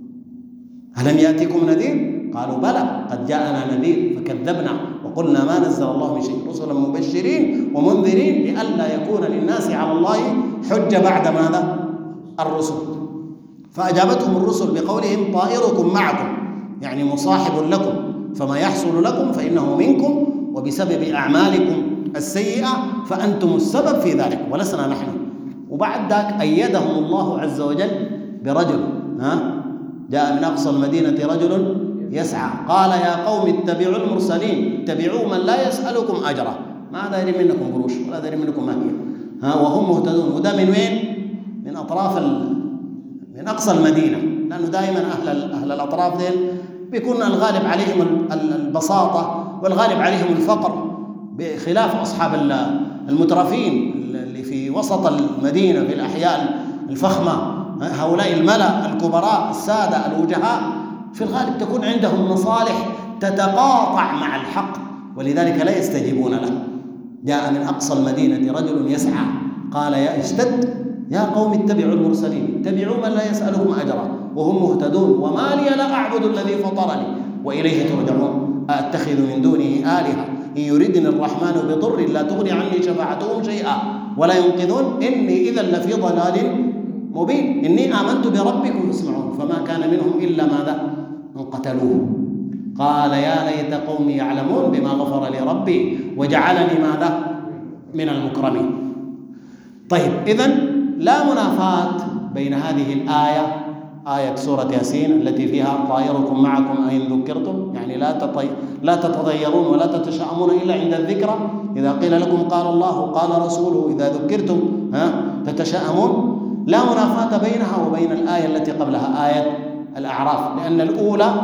ألم يأتكم نذير قالوا بلى قد جاءنا نذير فكذبنا وقلنا ما نزل الله من شيء رسلا مبشرين ومنذرين لئلا يكون للناس على الله حجة بعد ماذا الرسل فأجابتهم الرسل بقولهم طائركم معكم يعني مصاحب لكم فما يحصل لكم فإنه منكم وبسبب أعمالكم السيئة فأنتم السبب في ذلك ولسنا نحن وبعد ذلك أيدهم الله عز وجل برجل جاء من أقصى المدينة رجل يسعى قال يا قوم اتبعوا المرسلين اتبعوا من لا يسألكم أجرا ما داري منكم قروش ولا داري منكم ماهية وهم مهتدون وده من وين؟ من أطراف من أقصى المدينة لأنه دائما أهل الأطراف دين بيكون الغالب عليهم البساطة والغالب عليهم الفقر بخلاف أصحاب المترفين اللي في وسط المدينة في الأحياء الفخمة هؤلاء الملأ الكبراء السادة الوجهاء في الغالب تكون عندهم مصالح تتقاطع مع الحق ولذلك لا يستجيبون له جاء من أقصى المدينة رجل يسعى قال يا اشتد يا قوم اتبعوا المرسلين اتبعوا من لا يسألكم أجرا وهم مهتدون وما لي لا أعبد الذي فطرني وإليه ترجعون أتخذ من دونه آلهة إن يردني الرحمن بضر لا تغني عني شفاعتهم شيئا ولا ينقذون إني إذا لفي ضلال مبين إني آمنت بربكم اسمعون فما كان منهم إلا ماذا من قتلوه قال يا ليت قومي يعلمون بما غفر لي ربي وجعلني ماذا من المكرمين طيب إذن لا منافاة بين هذه الآية آية سورة ياسين التي فيها طائركم معكم أين ذكرتم يعني لا تتطيرون ولا تتشاءمون إلا عند الذكرى إذا قيل لكم قال الله قال رسوله إذا ذكرتم تتشاءمون لا منافاة بينها وبين الآية التي قبلها آية الأعراف لأن الأولى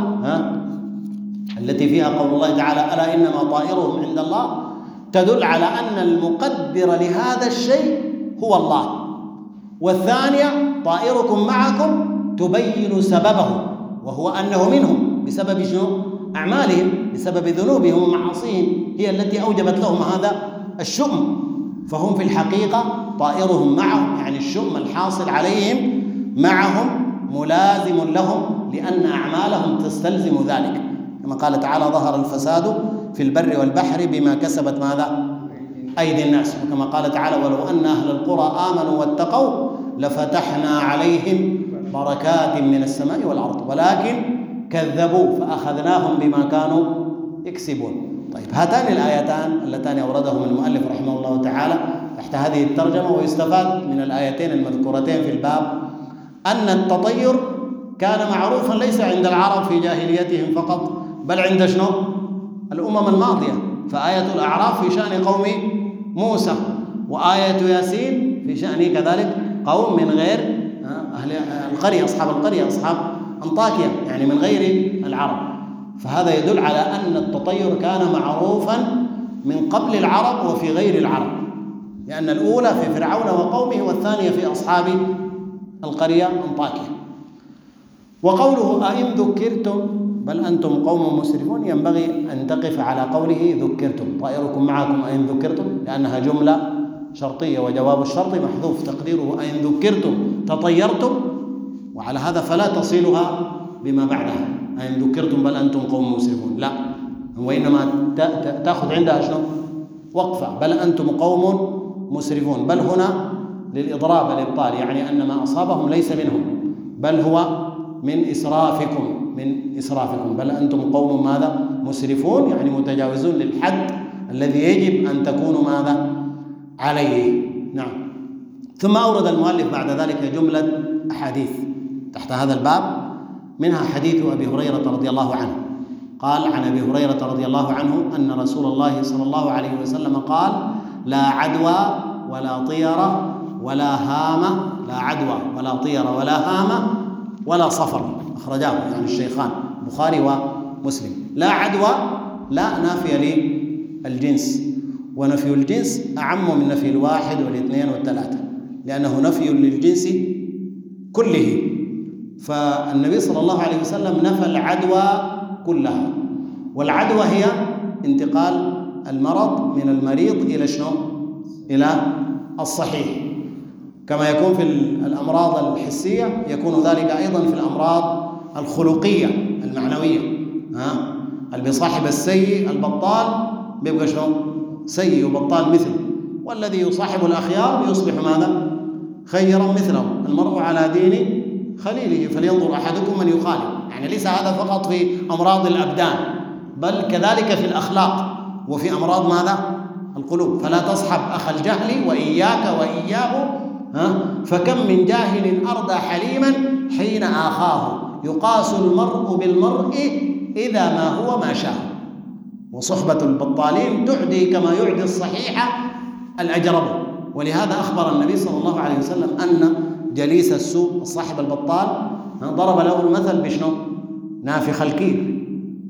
التي فيها قول الله تعالى ألا إنما طائرهم عند الله تدل على أن المقدر لهذا الشيء هو الله والثانية طائركم معكم تبين سببه وهو أنه منهم بسبب شنو؟ أعمالهم بسبب ذنوبهم ومعاصيهم هي التي أوجبت لهم هذا الشؤم فهم في الحقيقة طائرهم معهم يعني الشؤم الحاصل عليهم معهم ملازم لهم لأن أعمالهم تستلزم ذلك كما قال تعالى ظهر الفساد في البر والبحر بما كسبت ماذا؟ أيدي الناس. وكما قال تعالى: ولو أن أهل القرى آمنوا واتقوا لفتحنا عليهم بركات من السماء والأرض ولكن كذبوا فأخذناهم بما كانوا يكسبون. طيب، هاتان الآيتان اللتان أوردهما المؤلف رحمه الله تعالى تحت هذه الترجمة، ويستفاد من الآيتين المذكورتين في الباب أن التطير كان معروفا ليس عند العرب في جاهليتهم فقط، بل عند شنو؟ الأمم الماضية. فآية الأعراف في شأن قوم موسى، وآية ياسين في شأن كذلك قوم من غير أهل القرية، أصحاب القرية، أصحاب أنطاكيا، يعني من غير العرب. فهذا يدل على أن التطير كان معروفا من قبل العرب وفي غير العرب، لأن الأولى في فرعون وقومه والثانية في أصحاب القرية أنطاكيا. وقوله: أئن ذكرتم بل أنتم قوم مسرفون، ينبغي أن تقف على قوله ذكرتم، طائركم معكم أئن ذكرتم، لأنها جملة شرطية وجواب الشرط محذوف تقديره أئن ذكرتم تطيرتم، وعلى هذا فلا تصلها بما بعدها أئن ذكرتم بل أنتم قوم مسرفون، لا، وإنما تأخذ عندها شنو؟ وقفة، بل أنتم قوم مسرفون. بل هنا للإضراب الإبطال، يعني أن ما أصابهم ليس منهم، بل هو من إسرافكم، بل أنتم قوم ماذا؟ مسرفون، يعني متجاوزون للحد الذي يجب أن تكونوا ماذا؟ عليه. نعم. ثم أورد المؤلف بعد ذلك جملة أحاديث تحت هذا الباب، منها حديث أبي هريرة رضي الله عنه قال: عن أبي هريرة رضي الله عنه أن رسول الله صلى الله عليه وسلم قال: لا عدوى ولا طيرة ولا هامة، لا عدوى ولا طيرة ولا هامة ولا صفر، أخرجاه يعني الشيخان البخاري ومسلم. لا عدوى، لا نافية للجنس، ونفي الجنس أعم من نفي الواحد والاثنين والثلاثة، لأنه نفي للجنس كله. فالنبي صلى الله عليه وسلم نفى العدوى كلها، والعدوى هي انتقال المرض من المريض إلى شنو؟ إلى الصحيح، كما يكون في الأمراض الحسية يكون ذلك أيضا في الأمراض الخلقية المعنوية. اللي بيصاحب السيء البطال بيبقى شنو؟ سيء وبطال مثله، والذي يصاحب الأخيار يصبح ماذا؟ خيرا مثله. المرء على دين خليله فلينظر أحدكم من يخالف. يعني ليس هذا فقط في أمراض الأبدان، بل كذلك في الأخلاق وفي أمراض ماذا؟ القلوب. فلا تصحب أخ الجهل وإياك وإياه، فكم من جاهل أرضى حليما حين آخاه، يقاس المرء بالمرء إذا ما هو ما شاء. وصحبة البطالين تعدي كما يعدي الصحيح الأجرب. ولهذا أخبر النبي صلى الله عليه وسلم أن جليس السوء صاحب البطال ضرب له المثل بشنو؟ نافخ الكيل،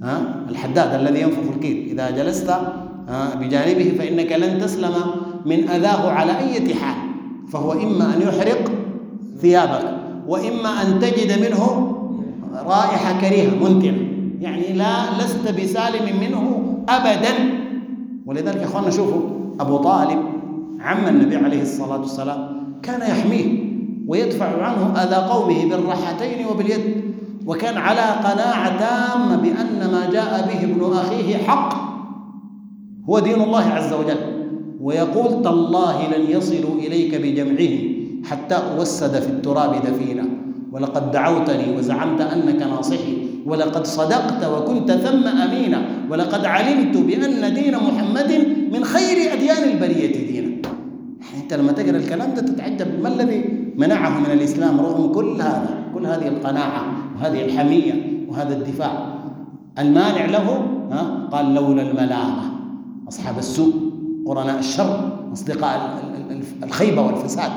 الحداد الذي ينفخ الكيل، إذا جلست بجانبه فإنك لن تسلم من أذاه على أي حال، فهو إما أن يحرق ثيابك، وإما أن تجد منه رائحة كريهة منتنة، يعني لست بسالم منه أبدا. ولذلك يا أخوانا شوفوا أبو طالب عم النبي عليه الصلاة والسلام كان يحميه ويدفع عنه أذى قومه بالرحتين وباليد، وكان على قناعة تامة بأن ما جاء به ابن أخيه حق هو دين الله عز وجل، ويقول: تالله لن يصلوا إليك بجمعهم حتى أوسد في التراب دفينا، ولقد دعوتني وزعمت أنك ناصحي، ولقد صدقت وكنت ثم أمينا، ولقد علمت بأن دين محمد من خير أديان البرية دينا. أنت لما تقرأ الكلام ده تتعجب ما الذي منعه من الإسلام رغم كل هذه القناعة وهذه الحمية وهذا الدفاع. المانع له قال: لولا الملامة، أصحاب السوء قرناء الشر أصدقاء الخيبة والفساد،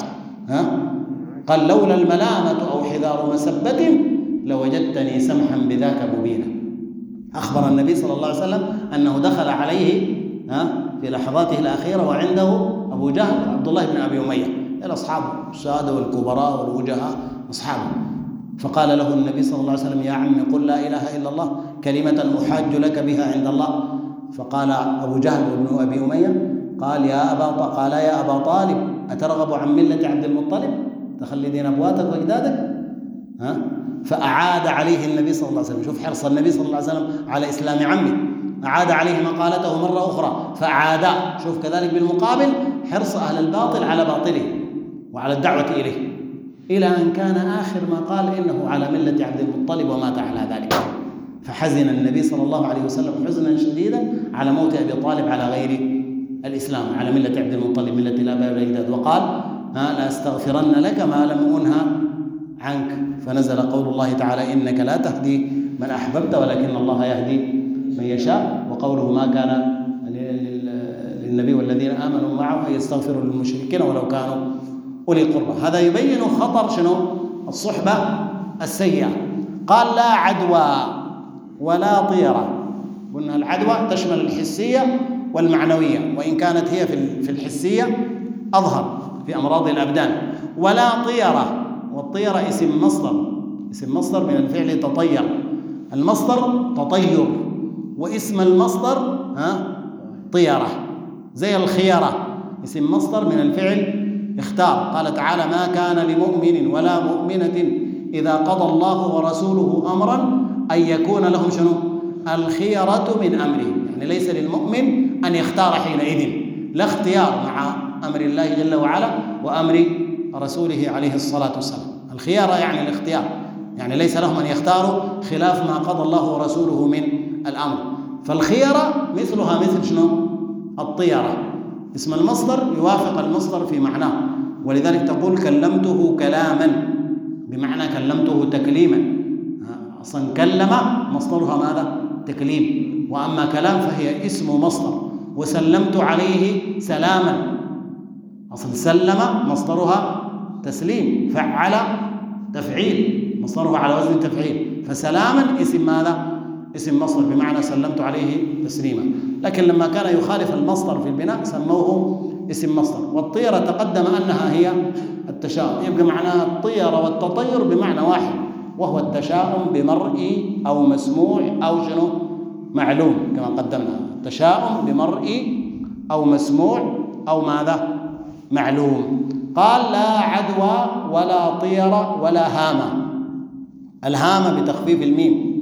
قال: لولا الملامة أو حذار مسبة لوجدتني سمحا بذاك مبينا. أخبر النبي صلى الله عليه وسلم أنه دخل عليه في لحظاته الأخيرة وعنده أبو جهل وعبد الله بن أبي أمية، الأصحاب السادة والكبراء والوجهاء أصحابه، فقال له النبي صلى الله عليه وسلم: يا عم قل لا إله إلا الله كلمة أحاج لك بها عند الله. فقال أبو جهل وابن أبي أمية قال: يا أبا طالب أترغب عن ملة عبد المطلب تخلي دين أبواتك وأجدادك؟ فأعاد عليه النبي صلى الله عليه وسلم، شوف حرص النبي صلى الله عليه وسلم على إسلام عمه، أعاد عليه مقالته مرة أخرى فعادا. شوف كذلك بالمقابل حرص أهل الباطل على باطله وعلى الدعوة إليه، إلى أن كان آخر ما قال إنه على ملة عبد المطلب ومات على ذلك. فحزن النبي صلى الله عليه وسلم حزنا شديدا على موت أبي طالب على غير الإسلام، على ملة عبد المطلب ملة الآباء والأجداد، وقال لا أستغفرن لك ما لم أنهى عنك. فنزل قول الله تعالى إنك لا تهدي من أحببت ولكن الله يهدي من يشاء، وقوله ما كان للنبي والذين آمنوا معه أن يستغفروا للمشركين ولو كانوا أولي قربى. هذا يبين خطر شنو؟ الصحبة السيئة. قال لا عدوى ولا طيرة. قلنا العدوى تشمل الحسية والمعنوية، وإن كانت هي في الحسية أظهر في أمراض الأبدان. ولا طيرة، والطيرة اسم مصدر من الفعل تطير. المصدر تطير، واسم المصدر طيرة. زي الخيرة اسم مصدر من الفعل اختار. قال تعالى ما كان لمؤمن ولا مؤمنة إذا قضى الله ورسوله أمرا أن يكون لهم شنو؟ الخيرة من أمره. يعني ليس للمؤمن أن يختار حينئذ، لا اختيار مع أمر الله جل وعلا وأمر رسوله عليه الصلاة والسلام. الخيارة يعني الاختيار، يعني ليس لهم أن يختاروا خلاف ما قضى الله ورسوله من الأمر. فالخيارة مثلها مثل شنو؟ الطيرة. اسم المصدر يوافق المصدر في معناه، ولذلك تقول كلمته كلاما بمعنى كلمته تكليما. أصلا كلم مصدرها ماذا؟ تكليم. وأما كلام فهي اسم مصدر. وسلمت عليه سلاما، أصلا سلم مصدرها تسليم. فعل تفعيل مصدرها على وزن تفعيل. فسلاما اسم ماذا؟ اسم مصدر بمعنى سلمت عليه تسليما. لكن لما كان يخالف المصدر في البناء سموه اسم مصدر. والطيرة تقدم أنها هي التشاؤم، يبقى معناها الطيرة والتطير بمعنى واحد، وهو التشاؤم بمرئي أو مسموع أو شنو؟ معلوم، كما قدمنا التشاؤم بمرئي أو مسموع أو ماذا؟ معلوم. قال لا عدوى ولا طيرة ولا هامة. الهامة بتخفيف الميم،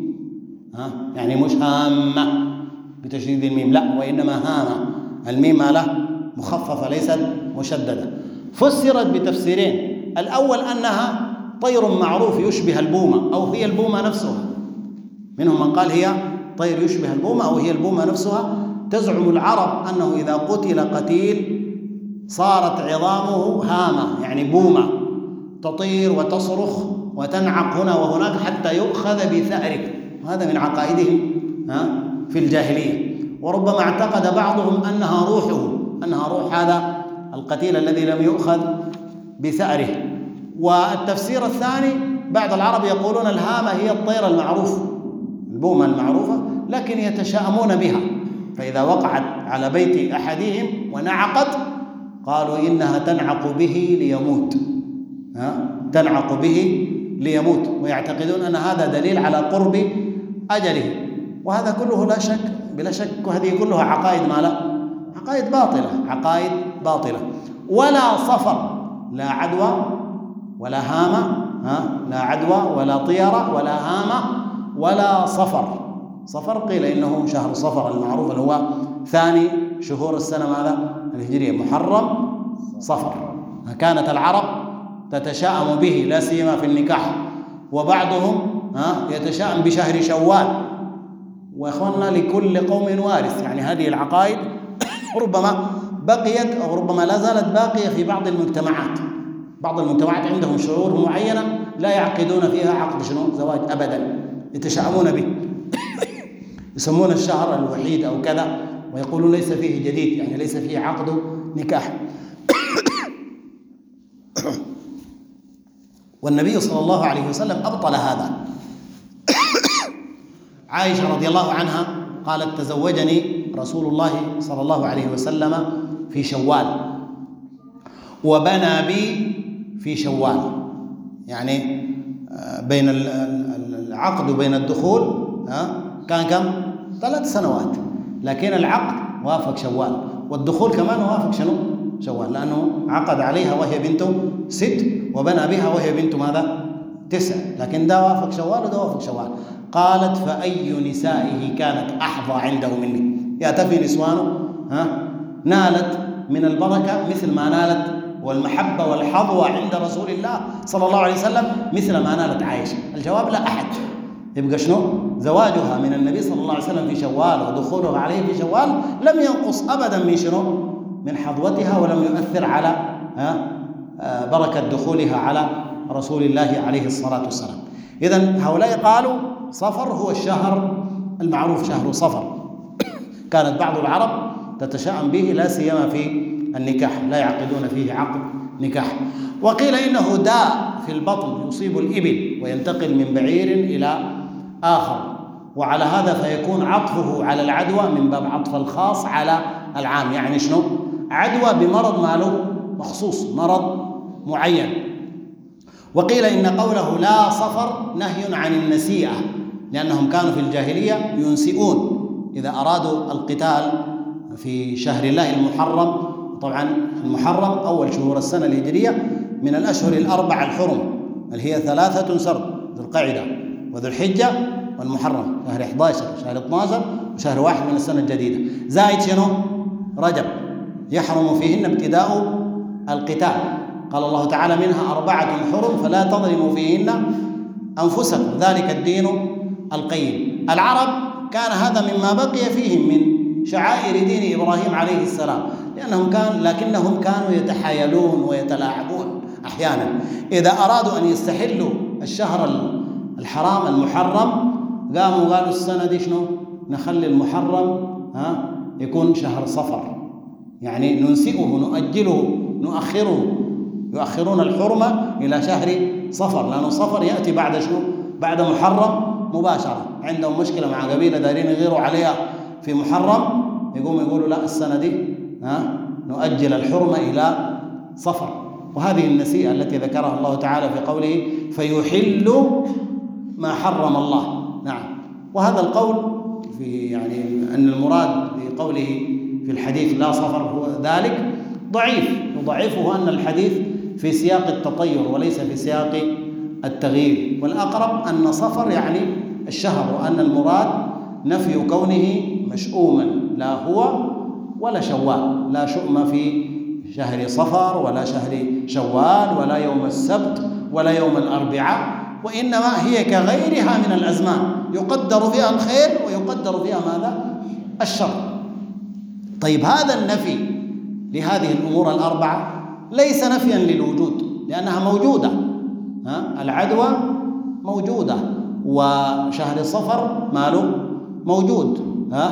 يعني مش هامة بتشديد الميم، لا، وإنما هامة. الميم له مخففة ليست مشددة. فسرت بتفسيرين. الأول أنها طير معروف يشبه البومة أو هي البومة نفسها. منهم من قال هي طير يشبه البومة أو هي البومة نفسها. تزعم العرب أنه إذا قتل قتيل صارت عظامه هامة، يعني بومة تطير وتصرخ وتنعق هنا وهناك حتى يؤخذ بثأره. هذا من عقائدهم في الجاهلية. وربما اعتقد بعضهم أنها روحه، أنها روح هذا القتيل الذي لم يؤخذ بثأره. والتفسير الثاني بعض العرب يقولون الهامة هي الطير المعروف، البومة المعروفة، لكن يتشاءمون بها، فإذا وقعت على بيت أحدهم ونعقت قالوا إنها تنعق به ليموت، تنعق به ليموت، ويعتقدون أن هذا دليل على قرب أجله. وهذا كله لا شك بلا شك، وهذه كلها عقائد ما لا عقائد باطلة، عقائد باطلة. ولا صفر، لا عدوى ولا هامة، لا عدوى ولا طيرة ولا هامة ولا صفر. صفر قيل إنه شهر صفر المعروف اللي هو ثاني شهور السنة ماذا؟ الهجرية، محرم صفر. كانت العرب تتشاءم به لا سيما في النكاح، وبعضهم يتشاءم بشهر شوال. وإخواننا لكل قوم وارث، يعني هذه العقائد ربما بقيت أو ربما لا زالت باقية في بعض المجتمعات. بعض المجتمعات عندهم شعور معينة لا يعقدون فيها عقد شنو؟ زواج أبدا، يتشاءمون به يسمون الشهر الوحيد أو كذا، ويقولون ليس فيه جديد، يعني ليس فيه عقد نكاح. والنبي صلى الله عليه وسلم أبطل هذا. عائشة رضي الله عنها قالت تزوجني رسول الله صلى الله عليه وسلم في شوال وبنى بي في شوال، يعني بين العقد وبين الدخول كان كم؟ 3 سنوات، لكن العقد وافق شوال، والدخول كمان وافق شنو؟ شوال، لأنه عقد عليها وهي بنت 6 وبنى بها وهي بنت ماذا؟ 9، لكن ده وافق شوال وده وافق شوال. قالت فأي نسائه كانت أحظى عنده مني، يا تفي نسوانه نالت من البركة مثل ما نالت والمحبة والحظوة عند رسول الله صلى الله عليه وسلم مثل ما نالت عائشة. الجواب لا أحد. يبقى شنو؟ زواجها من النبي صلى الله عليه وسلم في شوال ودخوله عليه في شوال لم ينقص أبدا من شنو؟ من حظوتها، ولم يؤثر على بركة دخولها على رسول الله عليه الصلاة والسلام. إذن هؤلاء قالوا صفر هو الشهر المعروف، شهر صفر. كانت بعض العرب تتشائم به لا سيما في النكاح، لا يعقدون فيه عقد نكاح. وقيل إنه داء في البطن يصيب الإبل وينتقل من بعير إلى آخر، وعلى هذا فيكون عطفه على العدوى من باب عطف الخاص على العام. يعني شنو؟ عدوى بمرض ما له مخصوص، مرض معين. وقيل إن قوله لا صفر نهي عن النسيئة، لأنهم كانوا في الجاهلية ينسئون إذا أرادوا القتال في شهر الله المحرم. طبعا المحرم أول شهور السنة الهجرية من الأشهر الأربع الحرم، اللي هي 3 سرد، ذو القعدة وذو الحجة والمحرم، شهر 11 شهر 12 وشهر 1 من السنة الجديدة، زائد شنو؟ رجب، يحرم فيهن ابتداء القتال. قال الله تعالى منها 4 حرم فلا تظلموا فيهن أنفسكم ذلك الدين القيم. العرب كان هذا مما بقي فيهم من شعائر دين إبراهيم عليه السلام، لكنهم كانوا يتحايلون ويتلاعبون أحيانا. إذا أرادوا أن يستحلوا الشهر الحرام المحرم قالوا السنة دي شنو؟ نخلي المحرم يكون شهر صفر، يعني ننسئه نؤجله نؤخره، يؤخرون الحرمة إلى شهر صفر، لأن صفر يأتي بعد شنو؟ بعد محرم مباشرة. عندهم مشكلة مع قبيلة دارين يغيروا عليها في محرم، يقولوا لا السنة دي نؤجل الحرمة إلى صفر. وهذه النسيئة التي ذكرها الله تعالى في قوله فيحل ما حرم الله. نعم. وهذا القول في يعني أن المراد بقوله في الحديث لا صفر هو ذلك ضعيف، يضعفه أن الحديث في سياق التطير وليس في سياق التغيير، والأقرب أن صفر يعني الشهر، وأن المراد نفي كونه مشؤوما، لا هو ولا شوال، لا شؤم في شهر صفر ولا شهر شوال ولا يوم السبت ولا يوم الأربعاء، وإنما هي كغيرها من الأزمان يقدر فيها الخير ويقدر فيها ماذا؟ الشر. طيب هذا النفي لهذه الأمور الأربعة ليس نفيا للوجود، لأنها موجودة، العدوى موجودة وشهر صفر ماله موجود،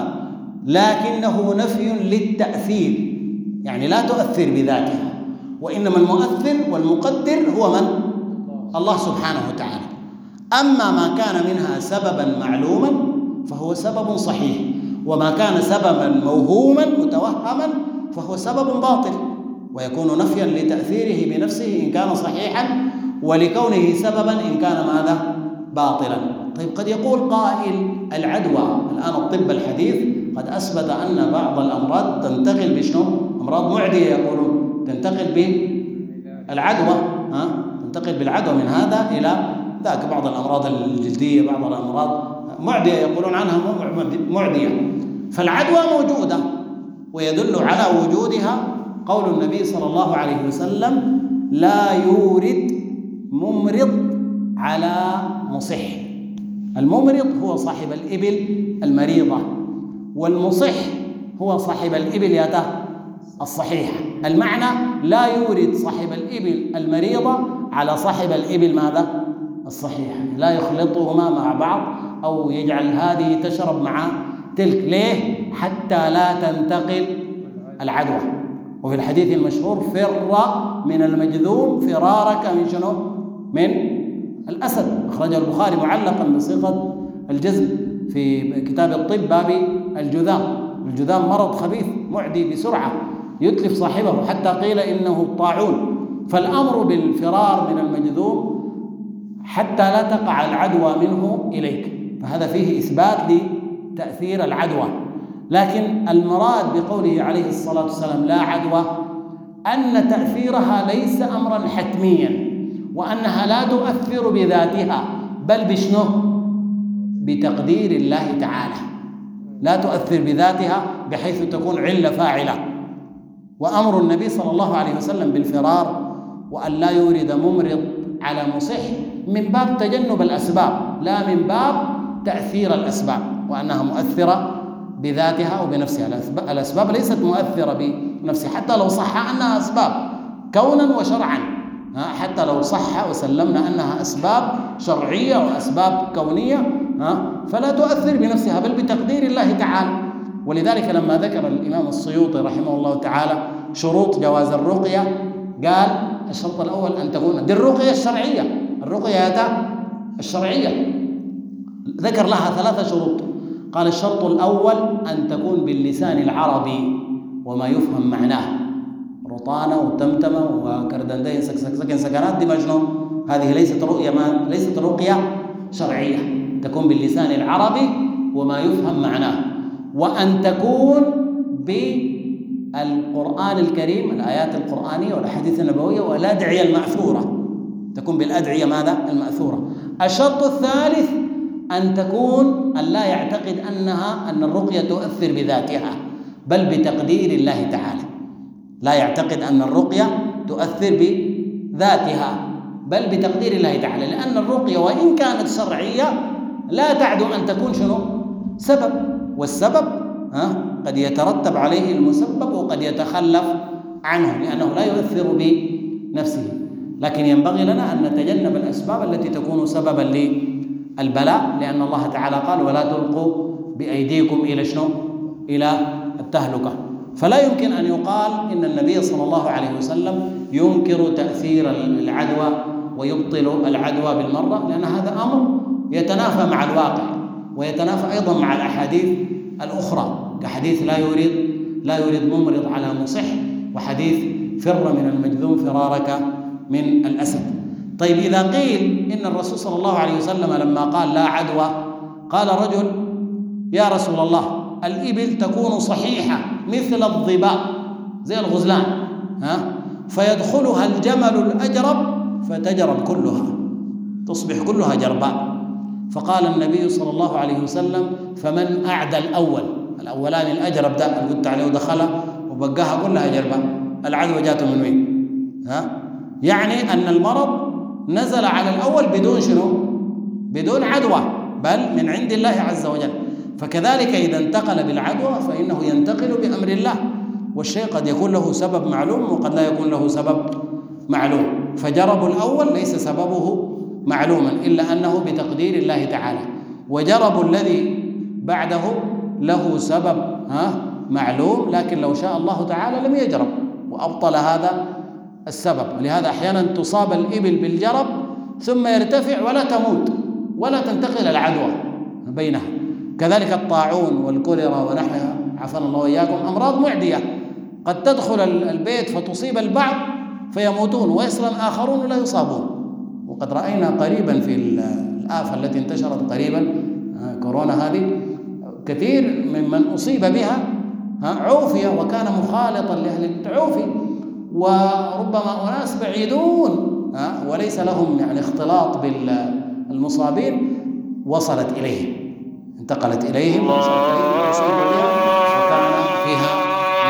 لكنه نفي للتأثير، يعني لا تؤثر بذاتها، وإنما المؤثر والمقدر هو من؟ الله سبحانه وتعالى. أما ما كان منها سببا معلوما فهو سبب صحيح، وما كان سببا موهوما متوهما فهو سبب باطل، ويكون نفيا لتأثيره بنفسه إن كان صحيحا، ولكونه سببا إن كان ماذا؟ باطلا. طيب قد يقول قائل العدوى الآن الطب الحديث قد أثبت أن بعض الأمراض تنتقل بشنو؟ أمراض معدية يقولون تنتقل بالعدوى، تنتقل بالعدوى من هذا إلى ذاك. بعض الأمراض الجلدية، بعض الأمراض معدية يقولون عنها معدية. فالعدوى موجودة، ويدل على وجودها قول النبي صلى الله عليه وسلم لا يورد ممرض على مصح. الممرض هو صاحب الإبل المريضة، والمصح هو صاحب الإبل الصحيحة. المعنى لا يورد صاحب الإبل المريضة على صاحب الإبل ماذا؟ الصحيحة، لا يخلطهما مع بعض أو يجعل هذه تشرب مع تلك. ليه؟ حتى لا تنتقل العدوى. وفي الحديث المشهور فر من المجذوم فرارك من شنو؟ من الأسد، أخرجه البخاري معلقا بصيغة الجزم في كتاب الطب باب الجذام. الجذام مرض خبيث معدي بسرعة يتلف صاحبه، حتى قيل إنه الطاعون. فالأمر بالفرار من المجذوم حتى لا تقع العدوى منه إليك، فهذا فيه إثبات لتأثير العدوى. لكن المراد بقوله عليه الصلاة والسلام لا عدوى أن تأثيرها ليس أمرا حتميا، وأنها لا تؤثر بذاتها بل بشنو؟ بتقدير الله تعالى، لا تؤثر بذاتها بحيث تكون علة فاعلة. وأمر النبي صلى الله عليه وسلم بالفرار وأن لا يورد ممرض على مصح من باب تجنب الأسباب لا من باب تأثير الأسباب، وأنها مؤثرة بذاتها أو بنفسها. الأسباب ليست مؤثرة بنفسها حتى لو صح أنها أسباب كونا وشرعا، حتى لو صح وسلمنا أنها أسباب شرعية وأسباب كونية فلا تؤثر بنفسها بل بتقدير الله تعالى. ولذلك لما ذكر الإمام السيوطي رحمه الله تعالى شروط جواز الرقية قال الشرط الأول أن تكون دي الرقية الشرعية، الرقية الشرعية ذكر لها 3 شروط. قال الشرط الأول أن تكون باللسان العربي وما يفهم معناه، رطانة وتمتمة وكردندين سكن سكنات دي مجنون، هذه ليست رقية شرعية، تكون باللسان العربي وما يفهم معناه. وأن تكون بالقرآن الكريم، الآيات القرآنية والأحاديث النبوية والأدعية المأثورة، تكون بالأدعية ماذا؟ المأثورة. الشرط الثالث أن تكون أن لا يعتقد أن الرقية تؤثر بذاتها بل بتقدير الله تعالى، لا يعتقد أن الرقية تؤثر بذاتها بل بتقدير الله تعالى، لأن الرقية وإن كانت شرعية لا تعد أن تكون شنو؟ سبب، والسبب قد يترتب عليه المسبب وقد يتخلف عنه لأنه لا يؤثر بنفسه. لكن ينبغي لنا أن نتجنب الأسباب التي تكون سببا للبلاء، لأن الله تعالى قال ولا تلقوا بأيديكم إلى شنو؟ إلى التهلكة. فلا يمكن أن يقال إن النبي صلى الله عليه وسلم ينكر تأثير العدوى ويبطل العدوى بالمرة، لأن هذا أمر يتنافى مع الواقع ويتنافى أيضا مع الأحاديث الأخرى كحديث لا يريد ممرض على مصح، وحديث فر من المجذوم فرارك من الأسد. طيب إذا قيل إن الرسول صلى الله عليه وسلم لما قال لا عدوى قال رجل يا رسول الله الإبل تكون صحيحة مثل الظباء زي الغزلان فيدخلها الجمل الأجرب فتجرب كلها، تصبح كلها جرباء. فقال النبي صلى الله عليه وسلم فمن أعدى الأولان الأجرب ده اللي قلت عليه ودخلها وبقاها كلها جرباء، العدوى جاته من وين؟ يعني أن المرض نزل على الأول بدون شنو؟ بدون عدوى بل من عند الله عز وجل. فكذلك إذا انتقل بالعدوى فإنه ينتقل بأمر الله، والشيء قد يكون له سبب معلوم وقد لا يكون له سبب معلوم. فجرب الأول ليس سببه معلوما إلا أنه بتقدير الله تعالى، وجرب الذي بعده له سبب معلوم لكن لو شاء الله تعالى لم يجرب وأبطل هذا السبب. ولهذا أحيانا تصاب الإبل بالجرب ثم يرتفع ولا تموت ولا تنتقل العدوى بينها. كذلك الطاعون والكوليرا ونحوها عافانا الله وإياكم أمراض معدية قد تدخل البيت فتصيب البعض فيموتون ويسلم آخرون ولا يصابون. وقد رأينا قريبا في الآفة التي انتشرت قريبا كورونا هذه كثير ممن أصيب بها عوفي وكان مخالطا لأهل عوفي، وربما أناس بعيدون وليس لهم يعني اختلاط بالمصابين وصلت إليهم، انتقلت إليهم وصلت إليهم وصيبوا بها، وكان فيها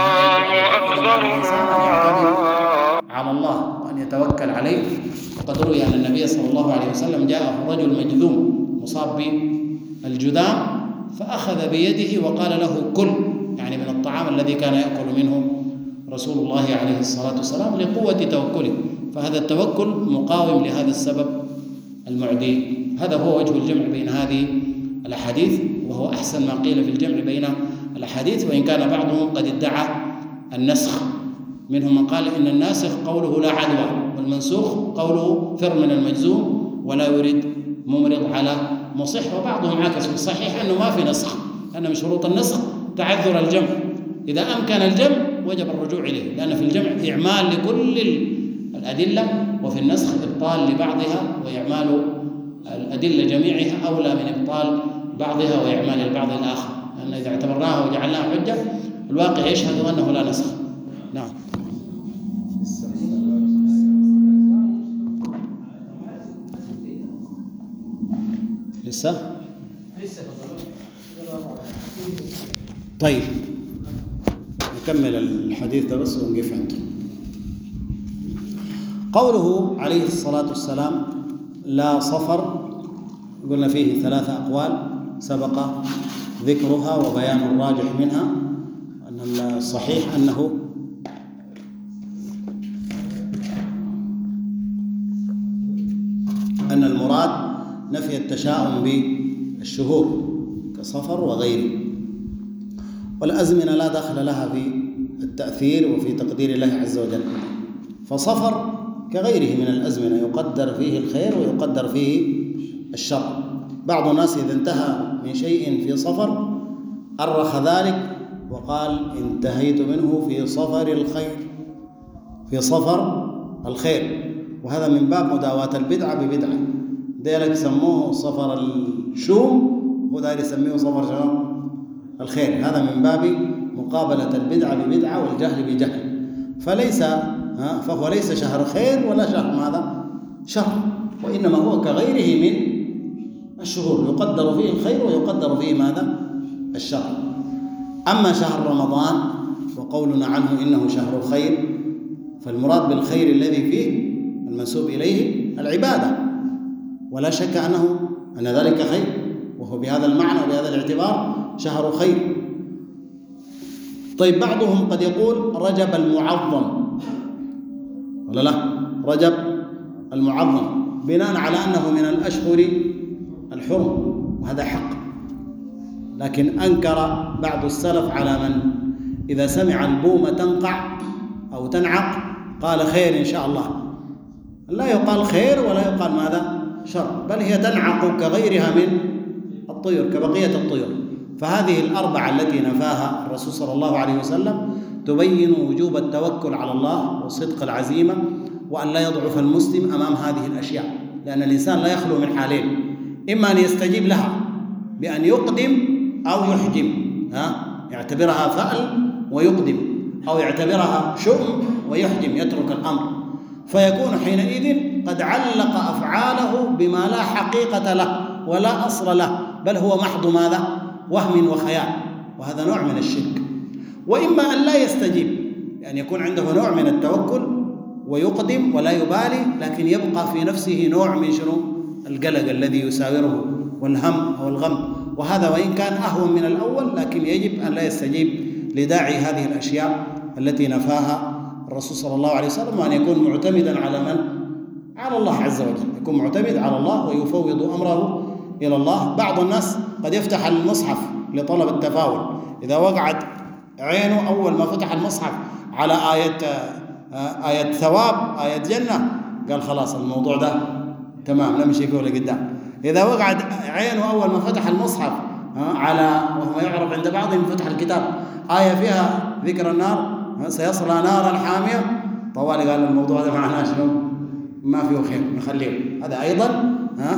الإنسان أن يعتمد على الله وأن يتوكل عليه. وقد روي أن النبي صلى الله عليه وسلم جاءه رجل مجذوم مصاب بالجذام فأخذ بيده وقال له كل، يعني من الطعام الذي كان يأكل منه رسول الله عليه الصلاة والسلام لقوة توكله. فهذا التوكل مقاوم لهذا السبب المعدي. هذا هو وجه الجمع بين هذه الأحاديث، وهو أحسن ما قيل في الجمع بين الأحاديث، وإن كان بعضهم قد ادعى النسخ. منهم من قال إن الناسخ قوله لا عدوى والمنسوخ قوله فر من المجذوم ولا يريد ممرض على مصح، وبعضهم عكس. الصحيح أنه ما في نسخ، لأن من شروط النسخ تعذر الجمع، إذا أمكن الجمع وجب الرجوع إليه، لأن في الجمع إعمال لكل الأدلة وفي النسخ إبطال لبعضها وإعمال الأدلة جميعها أولى من إبطال بعضها وإعمال البعض الآخر، لأن إذا اعتبرناها وجعلناها حجة الواقع يشهد أنه لا نسخ. نعم. لسه؟ طيب نكمل الحديث ده بس ونقف عنده. قوله عليه الصلاة والسلام لا صفر، قلنا فيه 3 أقوال سبق ذكرها وبيان الراجح منها، أن الصحيح أن المراد نفي التشاؤم بالشهور كصفر وغيره، والأزمنة لا دخل لها في التأثير وفي تقدير الله عز وجل، فصفر كغيره من الأزمنة يقدر فيه الخير ويقدر فيه الشر. بعض الناس إذا انتهى من شيء في صفر أرخ ذلك وقال انتهيت منه في صفر الخير، في صفر الخير، وهذا من باب مداواة البدعة ببدعة. ذلك سموه صفر الشوم وذلك يسميه صفر الخير، هذا من باب مقابلة البدعة ببدعة والجهل بجهل. فهو ليس شهر خير ولا شهر ماذا؟ شر، وإنما هو كغيره من الشهور يقدر فيه الخير ويقدر فيه ماذا؟ الشر. أما شهر رمضان وقولنا عنه إنه شهر الخير، فالمراد بالخير الذي فيه المنسوب إليه العبادة، ولا شك أن ذلك خير، وهو بهذا المعنى وبهذا الاعتبار شهر خير. طيب بعضهم قد يقول رجب المعظم، ولا لا؟ رجب المعظم بناء على أنه من الأشهر الحرم، وهذا حق، لكن أنكر بعض السلف على من إذا سمع البومة تنقع أو تنعق قال خير إن شاء الله. لا يقال خير ولا يقال ماذا؟ شر، بل هي تنعق كغيرها من الطيور كبقية الطيور. فهذه الأربعة التي نفاها الرسول صلى الله عليه وسلم تبين وجوب التوكل على الله وصدق العزيمة، وأن لا يضعف المسلم أمام هذه الأشياء، لأن الإنسان لا يخلو من حالين: إما أن يستجيب لها بأن يقدم أو يحجم، يعتبرها فأل ويقدم، أو يعتبرها شؤم ويحجم يترك الأمر، فيكون حينئذ قد علق أفعاله بما لا حقيقة له ولا أصل له، بل هو محض ماذا؟ وهم وخيال، وهذا نوع من الشرك. وإما أن لا يستجيب، يعني يكون عنده نوع من التوكل ويقدم ولا يبالي، لكن يبقى في نفسه نوع من القلق الذي يساوره والهم أو الغم، وهذا وإن كان أهون من الأول، لكن يجب أن لا يستجيب لداعي هذه الأشياء التي نفاها الرسول صلى الله عليه وسلم، وأن يكون معتمدا على من؟ على الله عز وجل، يكون معتمد على الله ويفوض أمره إلى الله. بعض الناس قد يفتح المصحف لطلب التفاؤل، إذا وقعت عينه أول ما فتح المصحف على آية ثواب آية جنة قال خلاص الموضوع ده تمام نمشي يقول لقدام. إذا وقعت عينه أول ما فتح المصحف على، وهو يعرف عند بعضهم فتح الكتاب، آية فيها ذكر النار سيصلى نارا حامية، طوالي قال الموضوع ده معناه شنو؟ ما فيه خير نخليه. هذا أيضا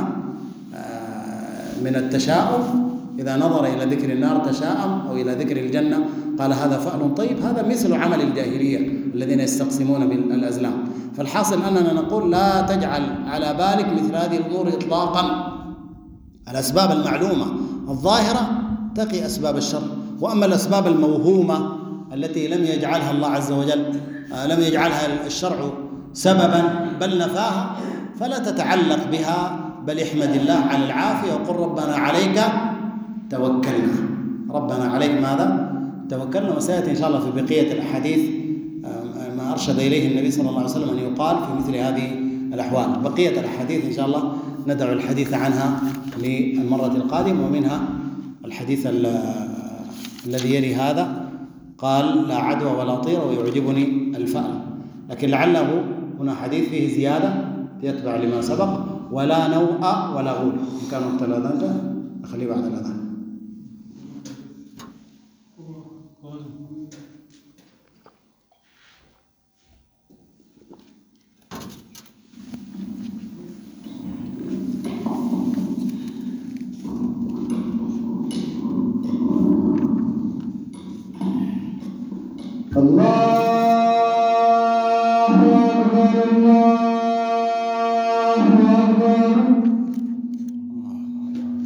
من التشاؤم، إذا نظر إلى ذكر النار تشاءم، أو إلى ذكر الجنة قال هذا فأل طيب. هذا مثل عمل الجاهلية الذين يستقسمون بالأزلام. فالحاصل أننا نقول لا تجعل على بالك مثل هذه الأمور إطلاقا. الأسباب المعلومة الظاهرة تقي أسباب الشر، وأما الأسباب الموهومة التي لم يجعلها الله عز وجل، لم يجعلها الشرع سببا بل نفاها، فلا تتعلق بها، بل احمد الله على العافية وقل ربنا عليك توكلنا. ربنا عليك ماذا؟ توكلنا. وسيأتي إن شاء الله في بقية الأحاديث ما أرشد إليه النبي صلى الله عليه وسلم أن يقال في مثل هذه الأحوال. بقية الأحاديث إن شاء الله ندع الحديث عنها للمرة القادمة، ومنها الحديث الذي يلي هذا، قال لا عدوى ولا طير ويعجبني الفأل، لكن لعله هنا حديث فيه زيادة يتبع لما سبق: ولا نوء ولا غول. إن كان وقت الأذان جاء أخليه بعد الأذان. الله أكبر الله أكبر.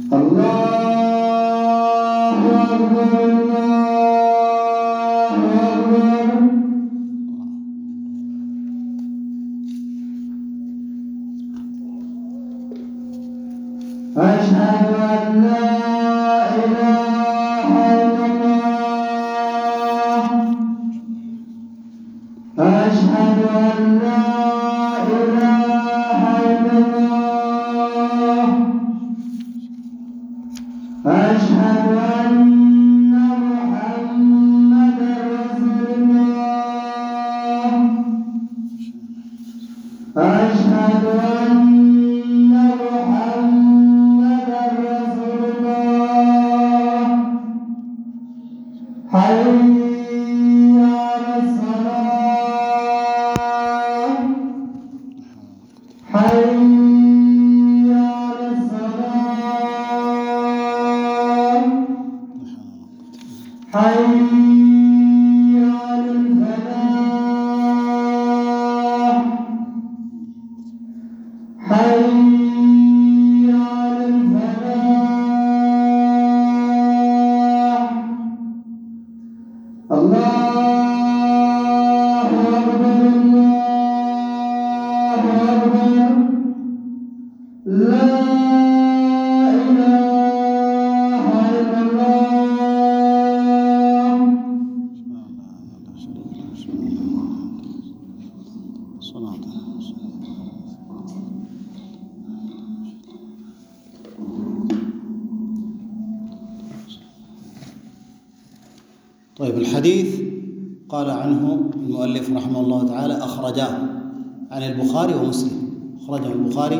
طيب، الحديث قال عنه المؤلف رحمه الله تعالى: أخرجاه عن البخاري ومسلم. أخرجه البخاري